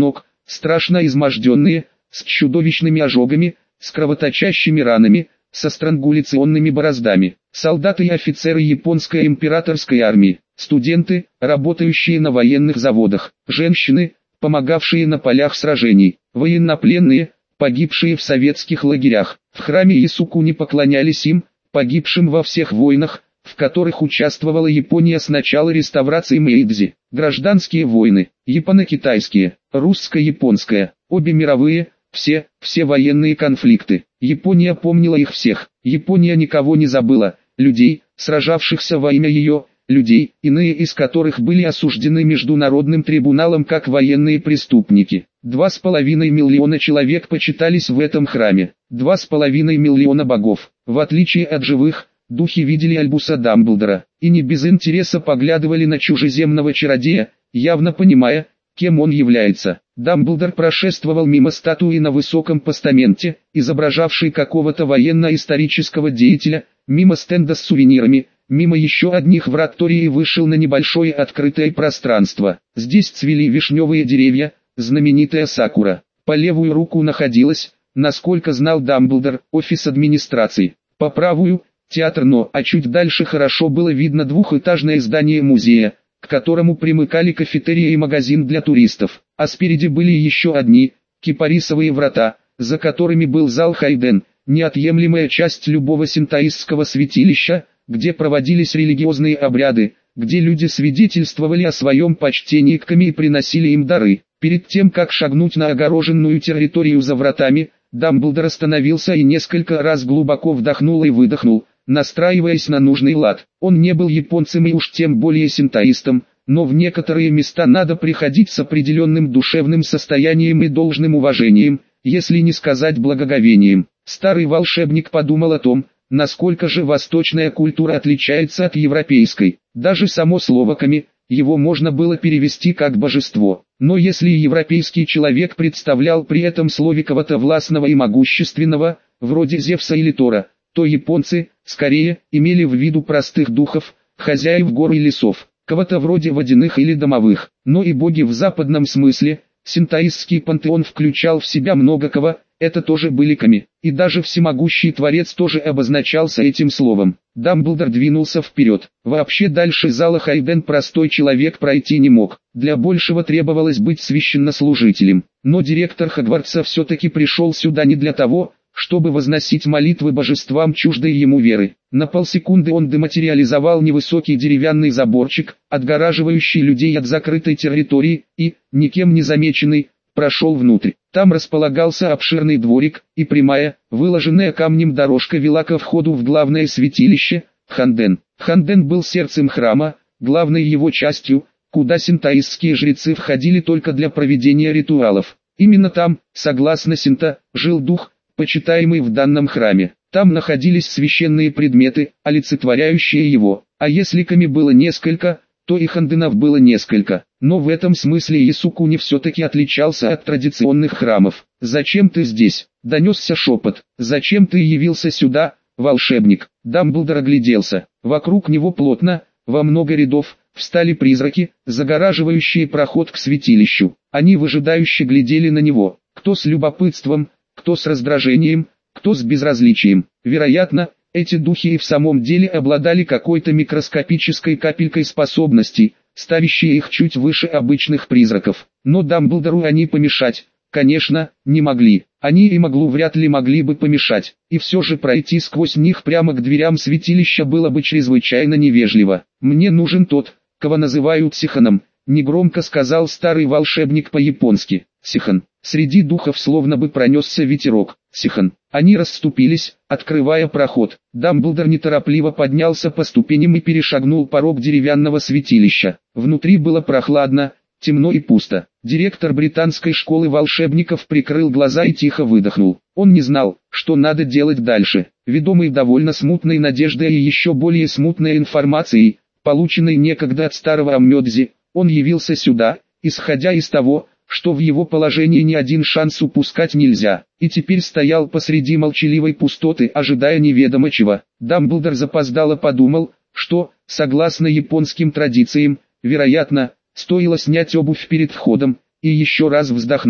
страшно изможденные, с чудовищными ожогами, с кровоточащими ранами, со странгуляционными бороздами. Солдаты и офицеры японской императорской армии, студенты, работающие на военных заводах, женщины, помогавшие на полях сражений, военнопленные, погибшие в советских лагерях. В храме Ясукуни поклонялись им, погибшим во всех войнах, в которых участвовала Япония с начала реставрации Мэйдзи. Гражданские войны, японо-китайские, русско-японская, обе мировые, все военные конфликты. Япония помнила их всех. Япония никого не забыла, людей, сражавшихся во имя ее, людей, иные из которых были осуждены международным трибуналом как военные преступники. 2,5 миллиона человек почитались в этом храме, 2,5 миллиона богов. В отличие от живых, духи видели Альбуса Дамблдора, и не без интереса поглядывали на чужеземного чародея, явно понимая, кем он является. Дамблдор прошествовал мимо статуи на высоком постаменте, изображавшей какого-то военно-исторического деятеля, мимо стенда с сувенирами, мимо еще одних врат Тории и вышел на небольшое открытое пространство. Здесь цвели вишневые деревья, знаменитая сакура. По левую руку находилась, насколько знал Дамблдор, офис администрации. По правую – театр, а чуть дальше хорошо было видно двухэтажное здание музея, к которому примыкали кафетерия и магазин для туристов, а спереди были еще одни, кипарисовые врата, за которыми был зал Хайден, неотъемлемая часть любого синтоистского святилища, где проводились религиозные обряды, где люди свидетельствовали о своем почтении к ками и приносили им дары. Перед тем, как шагнуть на огороженную территорию за вратами, Дамблдор остановился и несколько раз глубоко вдохнул и выдохнул, настраиваясь на нужный лад. Он не был японцем и уж тем более синтоистом, но в некоторые места надо приходить с определенным душевным состоянием и должным уважением, если не сказать благоговением. Старый волшебник подумал о том, насколько же восточная культура отличается от европейской. Даже само слово «ками», его можно было перевести как «божество». Но если европейский человек представлял при этом слове кого-то властного и могущественного, вроде Зевса или Тора, то японцы, скорее, имели в виду простых духов, хозяев гор и лесов, кого-то вроде водяных или домовых. Но и боги в западном смысле, синтоистский пантеон включал в себя много кого, это тоже были ками. И даже всемогущий Творец тоже обозначался этим словом. Дамблдор двинулся вперед. Вообще дальше зала Хайден простой человек пройти не мог. Для большего требовалось быть священнослужителем. Но директор Хогвартса все-таки пришел сюда не для того, чтобы возносить молитвы божествам чуждой ему веры. На полсекунды он дематериализовал невысокий деревянный заборчик, отгораживающий людей от закрытой территории, и, никем не замеченный, прошел внутрь. Там располагался обширный дворик, и прямая, выложенная камнем дорожка вела ко входу в главное святилище – Ханден. Ханден был сердцем храма, главной его частью, куда синтоистские жрецы входили только для проведения ритуалов. Именно там, согласно синто, жил дух, почитаемый в данном храме. Там находились священные предметы, олицетворяющие его. А если ками было несколько, то и ханденов было несколько. Но в этом смысле Ясукуни все-таки отличался от традиционных храмов. «Зачем ты здесь?» – донесся шепот. «Зачем ты явился сюда, волшебник?» Дамблдор огляделся. Вокруг него плотно, во много рядов, встали призраки, загораживающие проход к святилищу. Они выжидающе глядели на него, кто с любопытством, кто с раздражением, кто с безразличием. Вероятно, эти духи и в самом деле обладали какой-то микроскопической капелькой способностей, ставящей их чуть выше обычных призраков. Но Дамблдору они помешать, конечно, не могли. Они и Маглу вряд ли могли бы помешать. И все же пройти сквозь них прямо к дверям святилища было бы чрезвычайно невежливо. «Мне нужен тот, кого называют Сиханом», — негромко сказал старый волшебник по-японски. «Сихан». Среди духов словно бы пронесся ветерок. «Сихан». Они расступились, открывая проход. Дамблдор неторопливо поднялся по ступеням и перешагнул порог деревянного святилища. Внутри было прохладно, темно и пусто. Директор британской школы волшебников прикрыл глаза и тихо выдохнул. Он не знал, что надо делать дальше. Ведомый довольно смутной надеждой и еще более смутной информацией, полученной некогда от старого Аммёдзи, он явился сюда, исходя из того, что в его положении ни один шанс упускать нельзя, и теперь стоял посреди молчаливой пустоты, ожидая неведомо чего. Дамблдор запоздало подумал, что, согласно японским традициям, вероятно, стоило снять обувь перед входом, и еще раз вздохнул.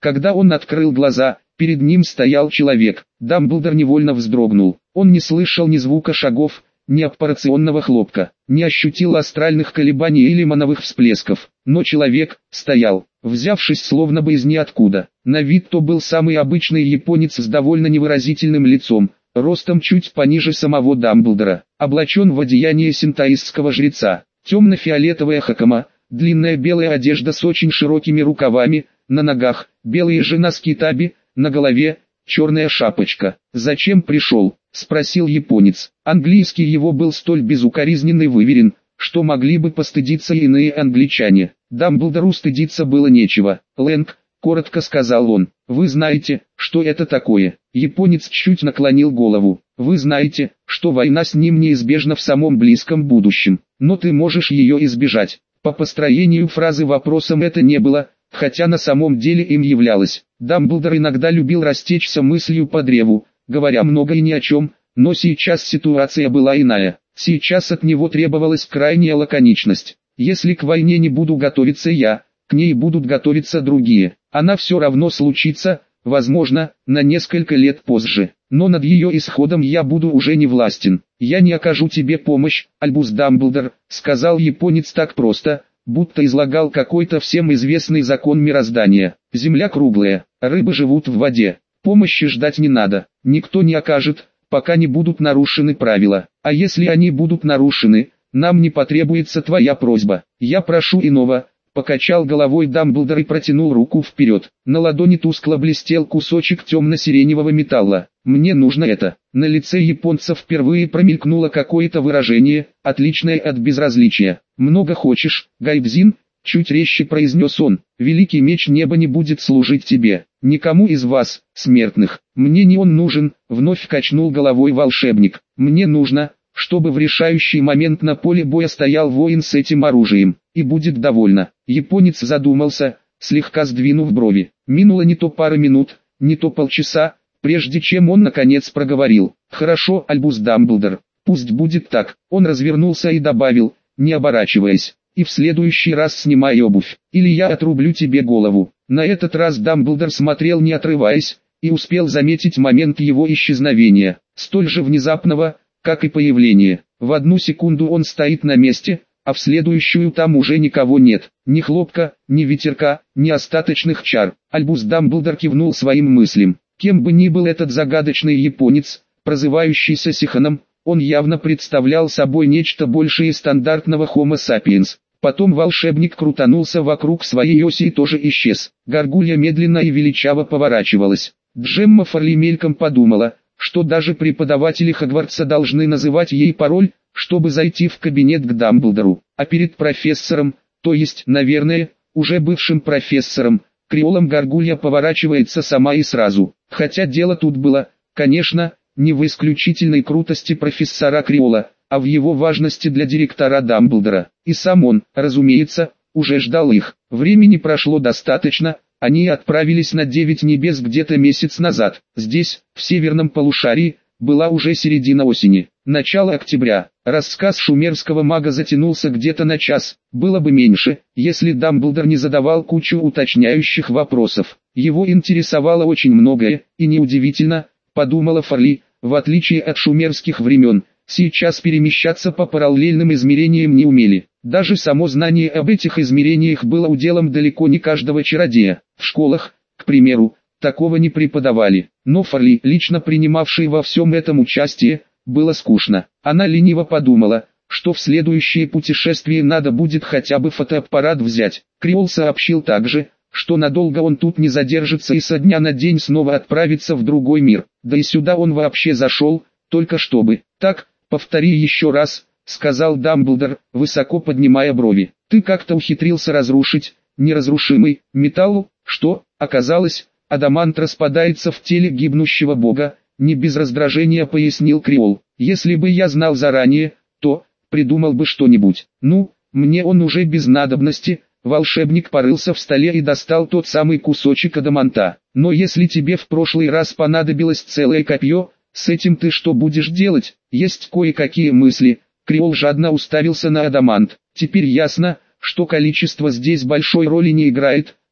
Когда он открыл глаза, перед ним стоял человек. Дамблдор невольно вздрогнул. Он не слышал ни звука шагов, ни аппарационного хлопка, не ощутил астральных колебаний или мановых всплесков. Но человек стоял, взявшись словно бы из ниоткуда. На вид то был самый обычный японец с довольно невыразительным лицом, ростом чуть пониже самого Дамблдора, облачен в одеяние синтоистского жреца. Темно-фиолетовая хакама, длинная белая одежда с очень широкими рукавами, на ногах белые же носки таби, на голове черная шапочка. «Зачем пришел?» — спросил японец. Английский его был столь безукоризненно выверен, что могли бы постыдиться иные англичане. Дамблдору стыдиться было нечего. «Лэнг», — коротко сказал он, — «вы знаете, что это такое?» Японец чуть наклонил голову. «Вы знаете, что война с ним неизбежна в самом близком будущем, но ты можешь ее избежать». По построению фразы вопросом это не было, хотя на самом деле им являлось. Дамблдор иногда любил растечься мыслью по древу, говоря много и ни о чем, но сейчас ситуация была иная. Сейчас от него требовалась крайняя лаконичность. «Если к войне не буду готовиться я, к ней будут готовиться другие. Она все равно случится, возможно, на несколько лет позже. Но над ее исходом я буду уже не властен. Я не окажу тебе помощь, Альбус Дамблдор», — сказал японец так просто, будто излагал какой-то всем известный закон мироздания. «Земля круглая, рыбы живут в воде, помощи ждать не надо, никто не окажет, пока не будут нарушены правила. А если они будут нарушены, нам не потребуется твоя просьба. Я прошу иного». Покачал головой Дамблдор и протянул руку вперед. На ладони тускло блестел кусочек темно-сиреневого металла. «Мне нужно это». На лице японца впервые промелькнуло какое-то выражение, отличное от безразличия. «Много хочешь, Гайдзин?» — чуть резче произнес он. «Великий меч неба не будет служить тебе, никому из вас, смертных. Мне не он нужен», — вновь качнул головой волшебник. «Мне нужно, чтобы в решающий момент на поле боя стоял воин с этим оружием, и будет довольно». Японец задумался, слегка сдвинув брови. Минуло не то пара минут, не то полчаса, прежде чем он наконец проговорил. «Хорошо, Альбус Дамблдор, пусть будет так». Он развернулся и добавил, не оборачиваясь, «и в следующий раз снимай обувь, или я отрублю тебе голову». На этот раз Дамблдор смотрел не отрываясь, и успел заметить момент его исчезновения, столь же внезапного, как и появление. В одну секунду он стоит на месте, а в следующую там уже никого нет. Ни хлопка, ни ветерка, ни остаточных чар. Альбус Дамблдор кивнул своим мыслям. Кем бы ни был этот загадочный японец, прозывающийся Сиханом, он явно представлял собой нечто большее стандартного Homo sapiens. Потом волшебник крутанулся вокруг своей оси и тоже исчез. Гаргулья медленно и величаво поворачивалась. Джемма Фарли мельком подумала, что даже преподаватели Хогвартса должны называть ей пароль, чтобы зайти в кабинет к Дамблдору. А перед профессором, то есть, наверное, уже бывшим профессором, Криолом Гаргулья поворачивается сама и сразу. Хотя дело тут было, конечно, не в исключительной крутости профессора Криола, а в его важности для директора Дамблдора. И сам он, разумеется, уже ждал их. Времени прошло достаточно, они отправились на 9 небес где-то месяц назад. Здесь, в северном полушарии, была уже середина осени, начало октября. Рассказ шумерского мага затянулся где-то на час, было бы меньше, если Дамблдор не задавал кучу уточняющих вопросов. Его интересовало очень многое, и неудивительно, подумала Фарли, в отличие от шумерских времен, сейчас перемещаться по параллельным измерениям не умели. Даже само знание об этих измерениях было уделом далеко не каждого чародея. В школах, к примеру, такого не преподавали. Но Фарли, лично принимавшей во всем этом участие, было скучно. Она лениво подумала, что в следующее путешествие надо будет хотя бы фотоаппарат взять. Криол сообщил также, что надолго он тут не задержится и со дня на день снова отправится в другой мир. Да и сюда он вообще зашел, только чтобы. «Так, повтори еще раз», — сказал Дамблдор, высоко поднимая брови. «Ты как-то ухитрился разрушить неразрушимый металл, что, оказалось, адамант распадается в теле гибнущего бога», — не без раздражения пояснил Криол. «Если бы я знал заранее, то придумал бы что-нибудь. Ну, мне он уже без надобности». Волшебник порылся в столе и достал тот самый кусочек адаманта. «Но если тебе в прошлый раз понадобилось целое копье, с этим ты что будешь делать?» «Есть кое-какие мысли». Криол жадно уставился на адамант. «Теперь ясно, что количество здесь большой роли не играет»,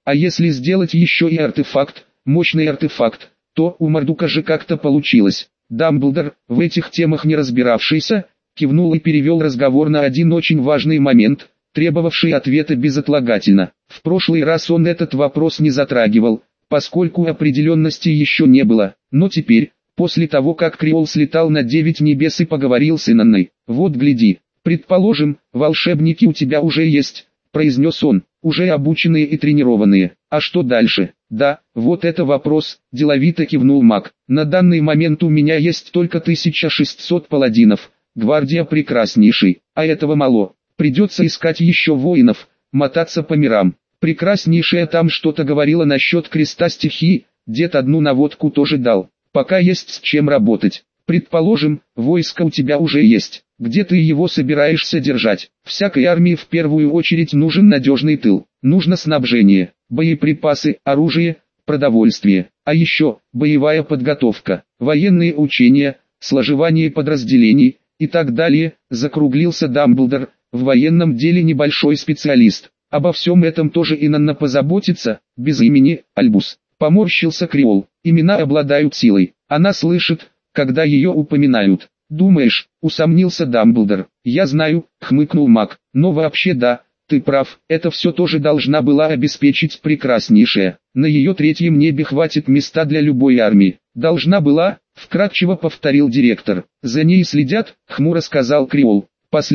А если сделать еще и артефакт, мощный артефакт, то у Мардука же как-то получилось. Дамблдор, в этих темах не разбиравшийся, кивнул и перевел разговор на один очень важный момент, требовавший ответа безотлагательно. В прошлый раз он этот вопрос не затрагивал, поскольку определенности еще не было, но теперь, после того как Креол слетал на 9 небес и поговорил с Инанной, вот гляди, предположим, волшебники у тебя уже есть, произнес он, уже обученные и тренированные, а что дальше? Да, вот это вопрос, деловито кивнул маг. На данный момент у меня есть только 1600 паладинов, гвардия прекраснейший, а этого мало, придется искать еще воинов, мотаться по мирам. Прекраснейшая там что-то говорила насчет креста стихии, дед одну наводку тоже дал, пока есть с чем работать. Предположим, войско у тебя уже есть, где ты его собираешься держать? Всякой армии в первую очередь нужен надежный тыл, нужно снабжение, боеприпасы, оружие, продовольствие, а еще боевая подготовка, военные учения, сложевание подразделений и так далее. Закруглился Дамблдор, в военном деле небольшой специалист. Обо всем этом тоже Инанна позаботится, без имени, Альбус. Поморщился Креол, имена обладают силой, она слышит, когда ее упоминают. Думаешь, усомнился Дамблдор. Я знаю, хмыкнул маг, но вообще да, ты прав, это все тоже должна была обеспечить прекраснейшая. На ее третьем небе хватит места для любой армии. Должна была, вкратчиво повторил директор. За ней следят, хмуро сказал Креол.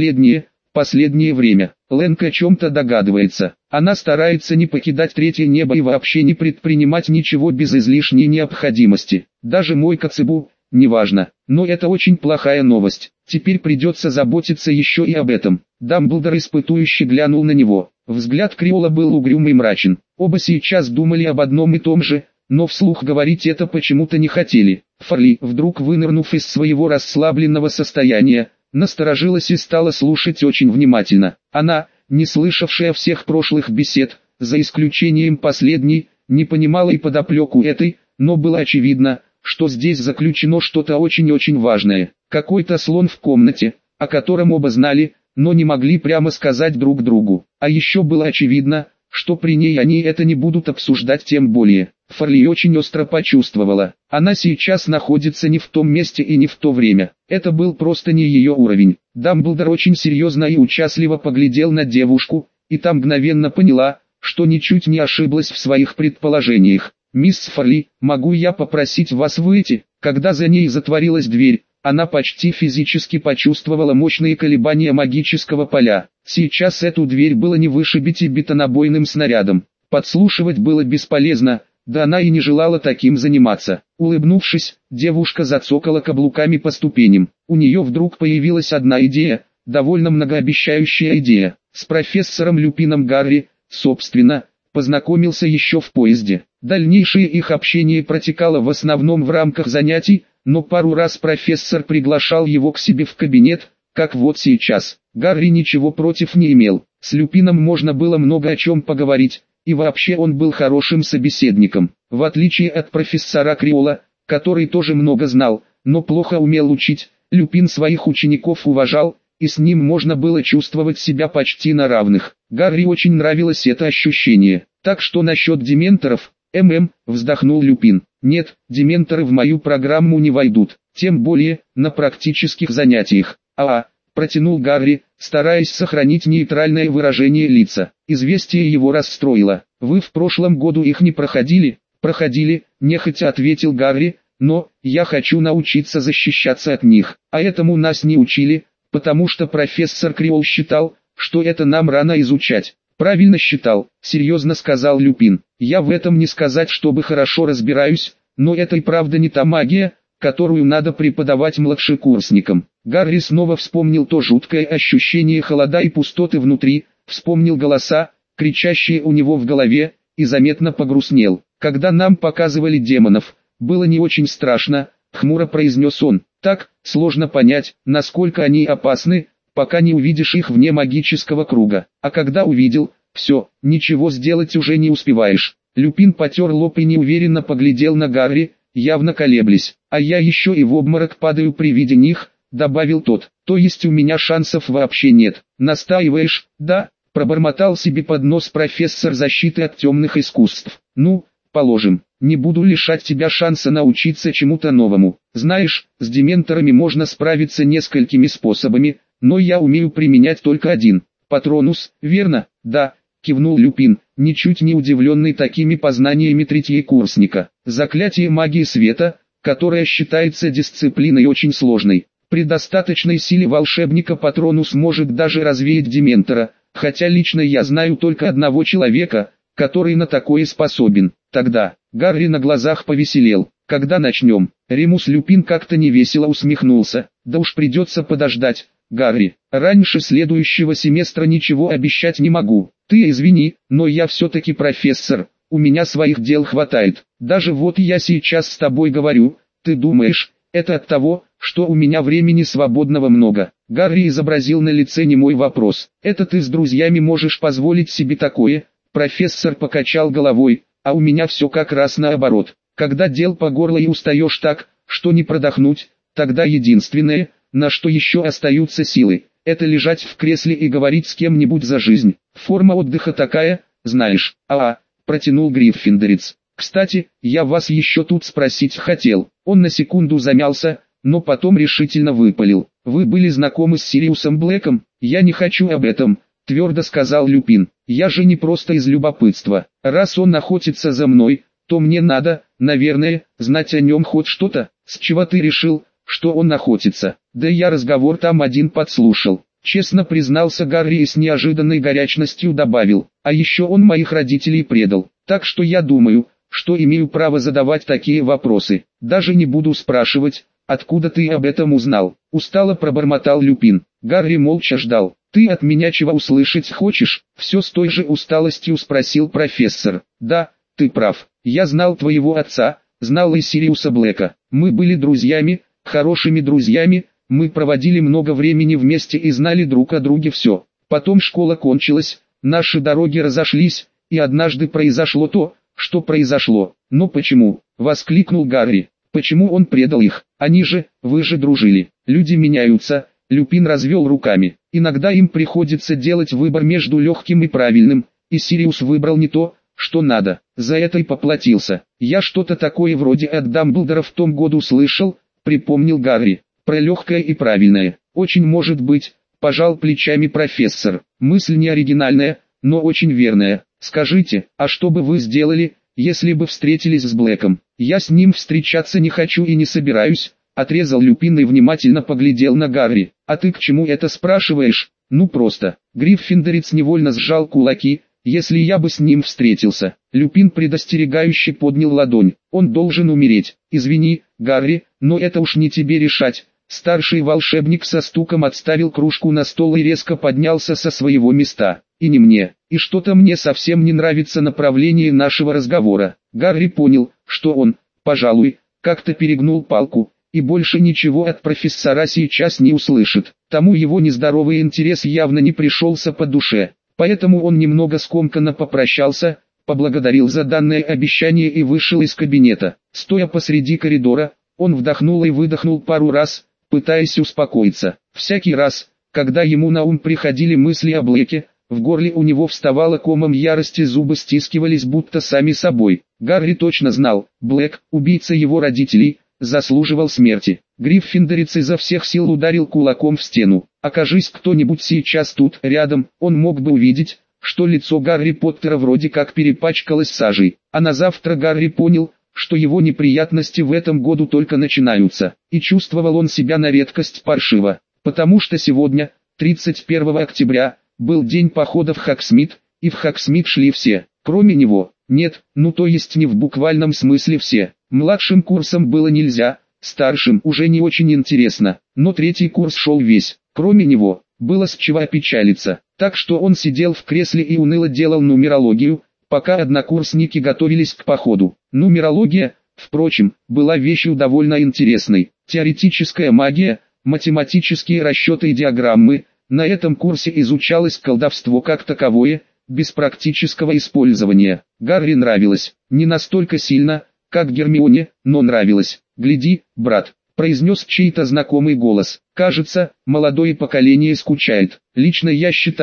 Последнее время. Лэнг о чем-то догадывается. Она старается не покидать третье небо и вообще не предпринимать ничего без излишней необходимости. Даже мой Коцебу, неважно. Но это очень плохая новость. Теперь придется заботиться еще и об этом. Дамблдор испытующе глянул на него. Взгляд Креола был угрюм и мрачен. Оба сейчас думали об одном и том же, но вслух говорить это почему-то не хотели. Фарли, вдруг вынырнув из своего расслабленного состояния, насторожилась и стала слушать очень внимательно. Она, не слышавшая всех прошлых бесед, за исключением последней, не понимала и подоплеку этой, но было очевидно, что здесь заключено что-то очень-очень важное. Какой-то слон в комнате, о котором оба знали, но не могли прямо сказать друг другу. А еще было очевидно, что при ней они это не будут обсуждать тем более. Фарли очень остро почувствовала, она сейчас находится не в том месте и не в то время. Это был просто не ее уровень. Дамблдор очень серьезно и участливо поглядел на девушку, и та мгновенно поняла, что ничуть не ошиблась в своих предположениях. «Мисс Фарли, могу я попросить вас выйти?» Когда за ней затворилась дверь, она почти физически почувствовала мощные колебания магического поля. Сейчас эту дверь было не вышибить и бетонобойным снарядом. Подслушивать было бесполезно, да она и не желала таким заниматься. Улыбнувшись, девушка зацокала каблуками по ступеням. У нее вдруг появилась одна идея, довольно многообещающая идея. С профессором Люпином Гарри, собственно, познакомился еще в поезде. Дальнейшее их общение протекало в основном в рамках занятий, но пару раз профессор приглашал его к себе в кабинет, как вот сейчас. Гарри ничего против не имел. С Люпином можно было много о чем поговорить, и вообще он был хорошим собеседником. В отличие от профессора Креола, который тоже много знал, но плохо умел учить, Люпин своих учеников уважал, и с ним можно было чувствовать себя почти на равных. Гарри очень нравилось это ощущение. Так что насчет дементоров, вздохнул Люпин. Нет, дементоры в мою программу не войдут, тем более, на практических занятиях. Протянул Гарри, стараясь сохранить нейтральное выражение лица. Известие его расстроило. Вы в прошлом году их не проходили? Проходили, нехотя ответил Гарри, но, я хочу научиться защищаться от них. А этому нас не учили, потому что профессор Креол считал, что это нам рано изучать. Правильно считал, серьезно сказал Люпин. Я в этом не сказать, чтобы хорошо разбираюсь, но это и правда не та магия, которую надо преподавать младшекурсникам. Гарри снова вспомнил то жуткое ощущение холода и пустоты внутри, вспомнил голоса, кричащие у него в голове, и заметно погрустнел. Когда нам показывали демонов, было не очень страшно, хмуро произнес он. Так, сложно понять, насколько они опасны, пока не увидишь их вне магического круга. А когда увидел, все, ничего сделать уже не успеваешь. Люпин потер лоб и неуверенно поглядел на Гарри, явно колеблясь. А я еще и в обморок падаю при виде них, добавил тот. То есть у меня шансов вообще нет. Настаиваешь? Да, Пробормотал себе под нос профессор защиты от темных искусств. Ну, положим, не буду лишать тебя шанса научиться чему-то новому. Знаешь, с дементорами можно справиться несколькими способами, но я умею применять только один. Патронус, верно? Да, кивнул Люпин, ничуть не удивленный такими познаниями третьекурсника. Заклятие магии света, которое считается дисциплиной очень сложной. При достаточной силе волшебника Патронус может даже развеять дементора, хотя лично я знаю только одного человека, который на такое способен. Тогда Гарри на глазах повеселел. Когда начнем? Ремус Люпин как-то невесело усмехнулся. Да уж придется подождать, Гарри. Раньше следующего семестра ничего обещать не могу. Ты извини, но я все-таки профессор. У меня своих дел хватает. Даже вот я сейчас с тобой говорю. Ты думаешь, это от того, что у меня времени свободного много? Гарри изобразил на лице немой вопрос. Это ты с друзьями можешь позволить себе такое? Профессор покачал головой, а у меня все как раз наоборот. Когда дел по горло и устаешь так, что не продохнуть, тогда единственное, на что еще остаются силы, это лежать в кресле и говорить с кем-нибудь за жизнь. Форма отдыха такая, знаешь. Протянул Гриффиндорец. Кстати, я вас еще тут спросить хотел. Он на секунду замялся, но потом решительно выпалил. Вы были знакомы с Сириусом Блэком? Я не хочу об этом, твердо сказал Люпин. Я же не просто из любопытства. Раз он охотится за мной, то мне надо, наверное, знать о нем хоть что-то. С чего ты решил, что он охотится? Да я разговор там один подслушал. Честно признался Гарри и с неожиданной горячностью добавил. А еще он моих родителей предал. Так что я думаю, что имею право задавать такие вопросы. Даже не буду спрашивать, откуда ты об этом узнал. Устало пробормотал Люпин. Гарри молча ждал. Ты от меня чего услышать хочешь? Все с той же усталостью спросил профессор. Да, ты прав. Я знал твоего отца, знал и Сириуса Блэка. Мы были друзьями, хорошими друзьями. Мы проводили много времени вместе и знали друг о друге все. Потом школа кончилась, наши дороги разошлись, и однажды произошло то, что произошло. Но почему? Воскликнул Гарри. Почему он предал их? Вы же дружили. Люди меняются. Люпин развел руками. Иногда им приходится делать выбор между легким и правильным, и Сириус выбрал не то, что надо. За это и поплатился. Я что-то такое вроде от Дамблдора в том году слышал, припомнил Гарри. Про легкое и правильное. Очень может быть, пожал плечами профессор. Мысль не оригинальная, но очень верная. Скажите, а что бы вы сделали, если бы встретились с Блэком? Я с ним встречаться не хочу и не собираюсь, отрезал Люпин и внимательно поглядел на Гарри. А ты к чему это спрашиваешь? Ну просто. Гриффиндорец невольно сжал кулаки. Если я бы с ним встретился. Люпин предостерегающе поднял ладонь. Он должен умереть. Извини, Гарри, но это уж не тебе решать. Старший волшебник со стуком отставил кружку на стол и резко поднялся со своего места. И не мне. И что-то мне совсем не нравится направление нашего разговора. Гарри понял, что он, пожалуй, как-то перегнул палку, и больше ничего от профессора сейчас не услышит. Тому его нездоровый интерес явно не пришелся по душе. Поэтому он немного скомканно попрощался, поблагодарил за данное обещание и вышел из кабинета. Стоя посреди коридора, он вдохнул и выдохнул пару раз, пытаясь успокоиться. Всякий раз, когда ему на ум приходили мысли о Блэке, в горле у него вставало комом ярости, зубы стискивались будто сами собой. Гарри точно знал, Блэк, убийца его родителей, заслуживал смерти. Гриффиндорец изо всех сил ударил кулаком в стену. Окажись кто-нибудь сейчас тут рядом, он мог бы увидеть, что лицо Гарри Поттера вроде как перепачкалось сажей. А на завтра Гарри понял, что его неприятности в этом году только начинаются. И чувствовал он себя на редкость паршиво, потому что сегодня, 31 октября, был день похода в Хогсмит, и в Хогсмит шли все, кроме него. Нет, ну то есть не в буквальном смысле все. Младшим курсом было нельзя, старшим уже не очень интересно, но третий курс шел весь, кроме него, было с чего опечалиться. Так что он сидел в кресле и уныло делал нумерологию, пока однокурсники готовились к походу. Нумерология, впрочем, была вещью довольно интересной. Теоретическая магия, математические расчеты и диаграммы. На этом курсе изучалось колдовство как таковое, без практического использования. Гарри нравилось, не настолько сильно, как Гермионе, но нравилось. «Гляди, брат», — произнес чей-то знакомый голос. «Кажется, молодое поколение скучает. Лично я считаю,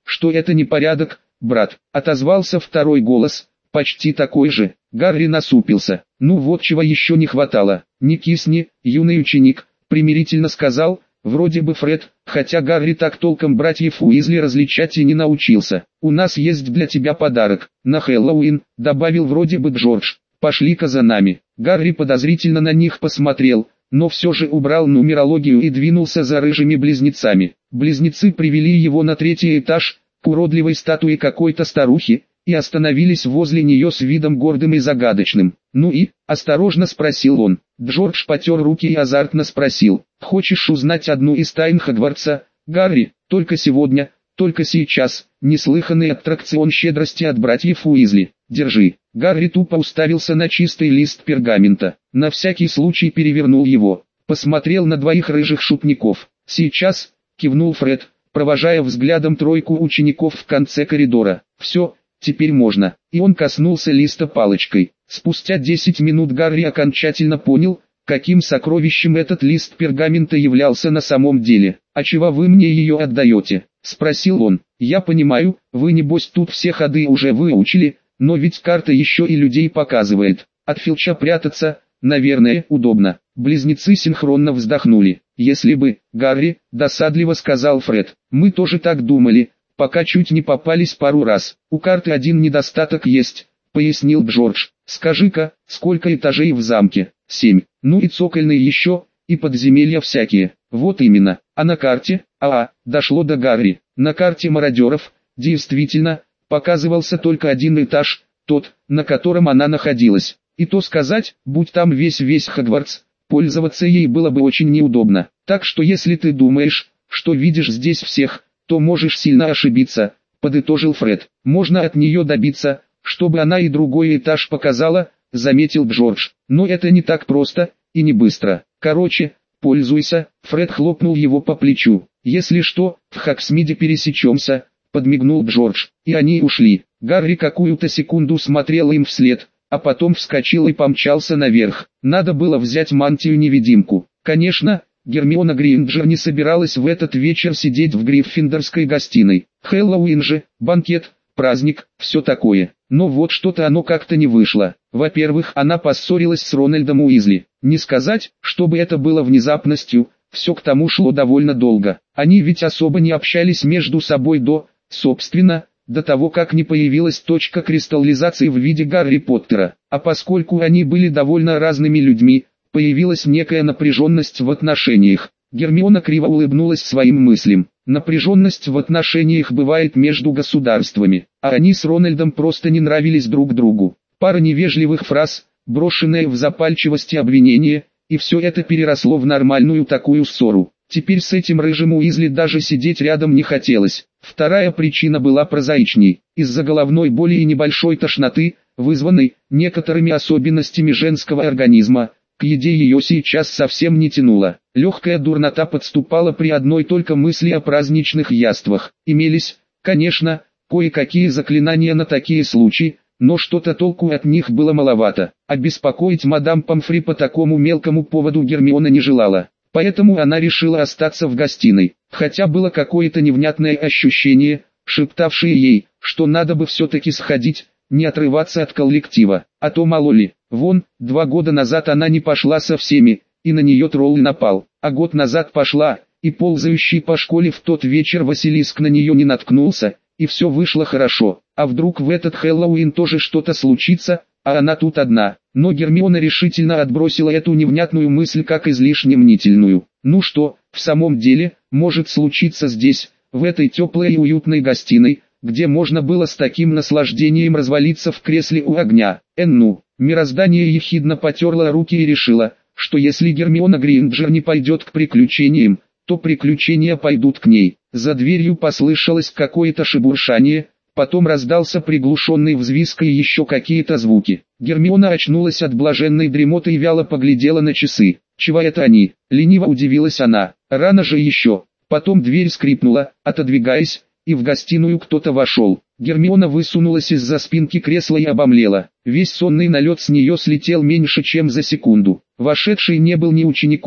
что это не порядок, брат», — отозвался второй голос, почти такой же. Гарри насупился. «Ну вот чего еще не хватало». «Не кисни, юный ученик», — примирительно сказал, вроде бы Фред, хотя Гарри так толком братьев Уизли различать и не научился. «У нас есть для тебя подарок, на Хэллоуин», — добавил вроде бы Джордж. «Пошли-ка за нами». Гарри подозрительно на них посмотрел, но все же убрал нумерологию и двинулся за рыжими близнецами. Близнецы привели его на третий этаж, к уродливой статуе какой-то старухи, и остановились возле нее с видом гордым и загадочным. «Ну и?» – осторожно спросил он. Джордж потер руки и азартно спросил: «Хочешь узнать одну из тайн Хогвартса, Гарри? Только сегодня, только сейчас, неслыханный аттракцион щедрости от братьев Уизли. Держи». Гарри тупо уставился на чистый лист пергамента, на всякий случай перевернул его, посмотрел на двоих рыжих шутников. «Сейчас», — кивнул Фред, провожая взглядом тройку учеников в конце коридора. «Все, теперь можно». И он коснулся листа палочкой. Спустя 10 минут Гарри окончательно понял, каким сокровищем этот лист пергамента являлся на самом деле. «А чего вы мне ее отдаете?» — спросил он. «Я понимаю, вы небось тут все ходы уже выучили, но ведь карта еще и людей показывает. От Филча прятаться, наверное, удобно». Близнецы синхронно вздохнули. «Если бы, Гарри», — досадливо сказал Фред, — «мы тоже так думали, пока чуть не попались пару раз. У карты один недостаток есть», — пояснил Джордж. «Скажи-ка, сколько этажей в замке?» 7. «Ну и цокольные еще, и подземелья всякие». «Вот именно. А на карте?» Дошло до Гарри. На карте мародеров, действительно, показывался только один этаж, тот, на котором она находилась. И то сказать, будь там весь Хогвартс, пользоваться ей было бы очень неудобно. Так что если ты думаешь, что видишь здесь всех, то можешь сильно ошибиться, подытожил Фред. Можно от нее добиться, чтобы она и другой этаж показала, заметил Джордж. Но это не так просто, и не быстро. Короче, пользуйся, Фред хлопнул его по плечу. Если что, в Хоксмиде пересечемся, подмигнул Джордж. И они ушли. Гарри какую-то секунду смотрел им вслед, а потом вскочил и помчался наверх. Надо было взять мантию-невидимку. Конечно, Гермиона Грейнджер не собиралась в этот вечер сидеть в Гриффиндорской гостиной. Хэллоуин же, банкет, праздник, все такое. Но вот что-то оно как-то не вышло. Во-первых, она поссорилась с Рональдом Уизли. Не сказать, чтобы это было внезапностью, все к тому шло довольно долго. Они ведь особо не общались между собой собственно, до того как не появилась точка кристаллизации в виде Гарри Поттера. А поскольку они были довольно разными людьми, появилась некая напряженность в отношениях. Гермиона криво улыбнулась своим мыслям. Напряженность в отношениях бывает между государствами, а они с Рональдом просто не нравились друг другу. Пара невежливых фраз, брошенные в запальчивости обвинения, и все это переросло в нормальную такую ссору. Теперь с этим рыжим Уизли даже сидеть рядом не хотелось. Вторая причина была прозаичней. Из-за головной боли и небольшой тошноты, вызванной некоторыми особенностями женского организма, к еде ее сейчас совсем не тянуло. Легкая дурнота подступала при одной только мысли о праздничных яствах. Имелись, конечно, кое-какие заклинания на такие случаи, но что-то толку от них было маловато. А беспокоить мадам Помфри по такому мелкому поводу Гермиона не желала. Поэтому она решила остаться в гостиной, хотя было какое-то невнятное ощущение, шептавшее ей, что надо бы все-таки сходить, не отрываться от коллектива, а то мало ли. Вон, 2 года назад она не пошла со всеми, и на нее тролль напал, а год назад пошла, и ползающий по школе в тот вечер Василиск на нее не наткнулся, и все вышло хорошо. А вдруг в этот Хэллоуин тоже что-то случится, а она тут одна. Но Гермиона решительно отбросила эту невнятную мысль как излишне мнительную. Ну что, в самом деле, может случиться здесь, в этой теплой и уютной гостиной, где можно было с таким наслаждением развалиться в кресле у огня. Мироздание ехидно потерло руки и решило, что если Гермиона Грейнджер не пойдет к приключениям, то приключения пойдут к ней. За дверью послышалось какое-то шебуршание, потом раздался приглушенный взвизг и еще какие-то звуки. Гермиона очнулась от блаженной дремоты и вяло поглядела на часы. «Чего это они?» — лениво удивилась она. «Рано же еще». Потом дверь скрипнула, отодвигаясь, и в гостиную кто-то вошел. Гермиона высунулась из-за спинки кресла и обомлела. Весь сонный налет с нее слетел меньше чем за секунду. Вошедший не был ни учеником,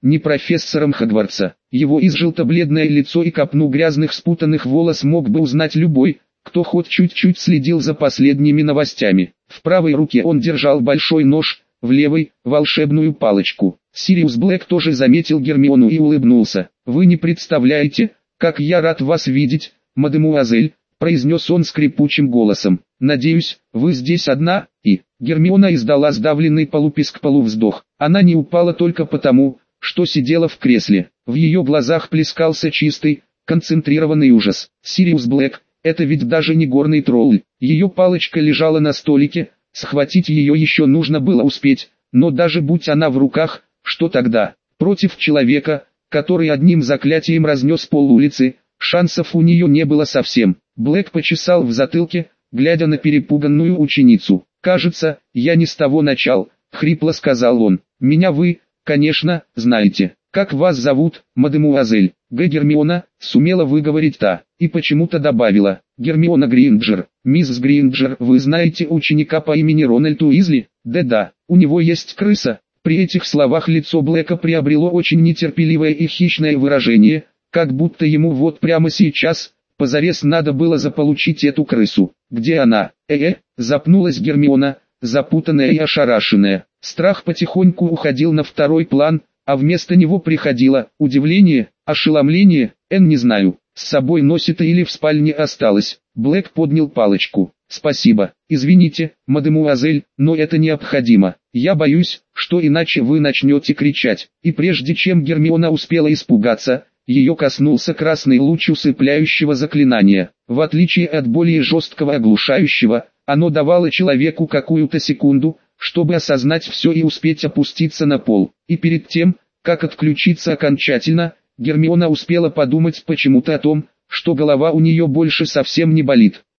не профессором Хогвартса. Его изжелто-бледное лицо и копну грязных спутанных волос мог бы узнать любой, кто хоть чуть-чуть следил за последними новостями. В правой руке он держал большой нож, в левой – волшебную палочку. Сириус Блэк тоже заметил Гермиону и улыбнулся. «Вы не представляете, как я рад вас видеть, мадемуазель», – произнес он скрипучим голосом. «Надеюсь, вы здесь одна?» И Гермиона издала сдавленный полувздох. Она не упала только потому, что сидела в кресле. В ее глазах плескался чистый, концентрированный ужас. Сириус Блэк, это ведь даже не горный тролль. Ее палочка лежала на столике, схватить ее еще нужно было успеть, но даже будь она в руках, что тогда? Против человека, который одним заклятием разнес пол улицы, шансов у нее не было совсем. Блэк почесал в затылке, глядя на перепуганную ученицу. «Кажется, я не с того начал», — хрипло сказал он. «Меня вы, конечно, знаете. Как вас зовут, мадемуазель?» Гермиона, сумела выговорить та, и почему-то добавила. «Гермиона Грейнджер. Мисс Грейнджер, вы знаете ученика по имени Рональд Уизли?» «Да-да, у него есть крыса». При этих словах лицо Блэка приобрело очень нетерпеливое и хищное выражение, как будто ему вот прямо сейчас, позарез надо было заполучить эту крысу. «Где она?» Запнулась Гермиона, запутанная и ошарашенная. Страх потихоньку уходил на второй план, а вместо него приходило удивление, ошеломление, не знаю, с собой носит или в спальне осталось. Блэк поднял палочку. «Спасибо, извините, мадемуазель, но это необходимо. Я боюсь, что иначе вы начнете кричать». И прежде чем Гермиона успела испугаться, ее коснулся красный луч усыпляющего заклинания. В отличие от более жесткого оглушающего, оно давало человеку какую-то секунду, чтобы осознать все и успеть опуститься на пол. И перед тем, как отключиться окончательно, Гермиона успела подумать почему-то о том, что голова у нее больше совсем не болит.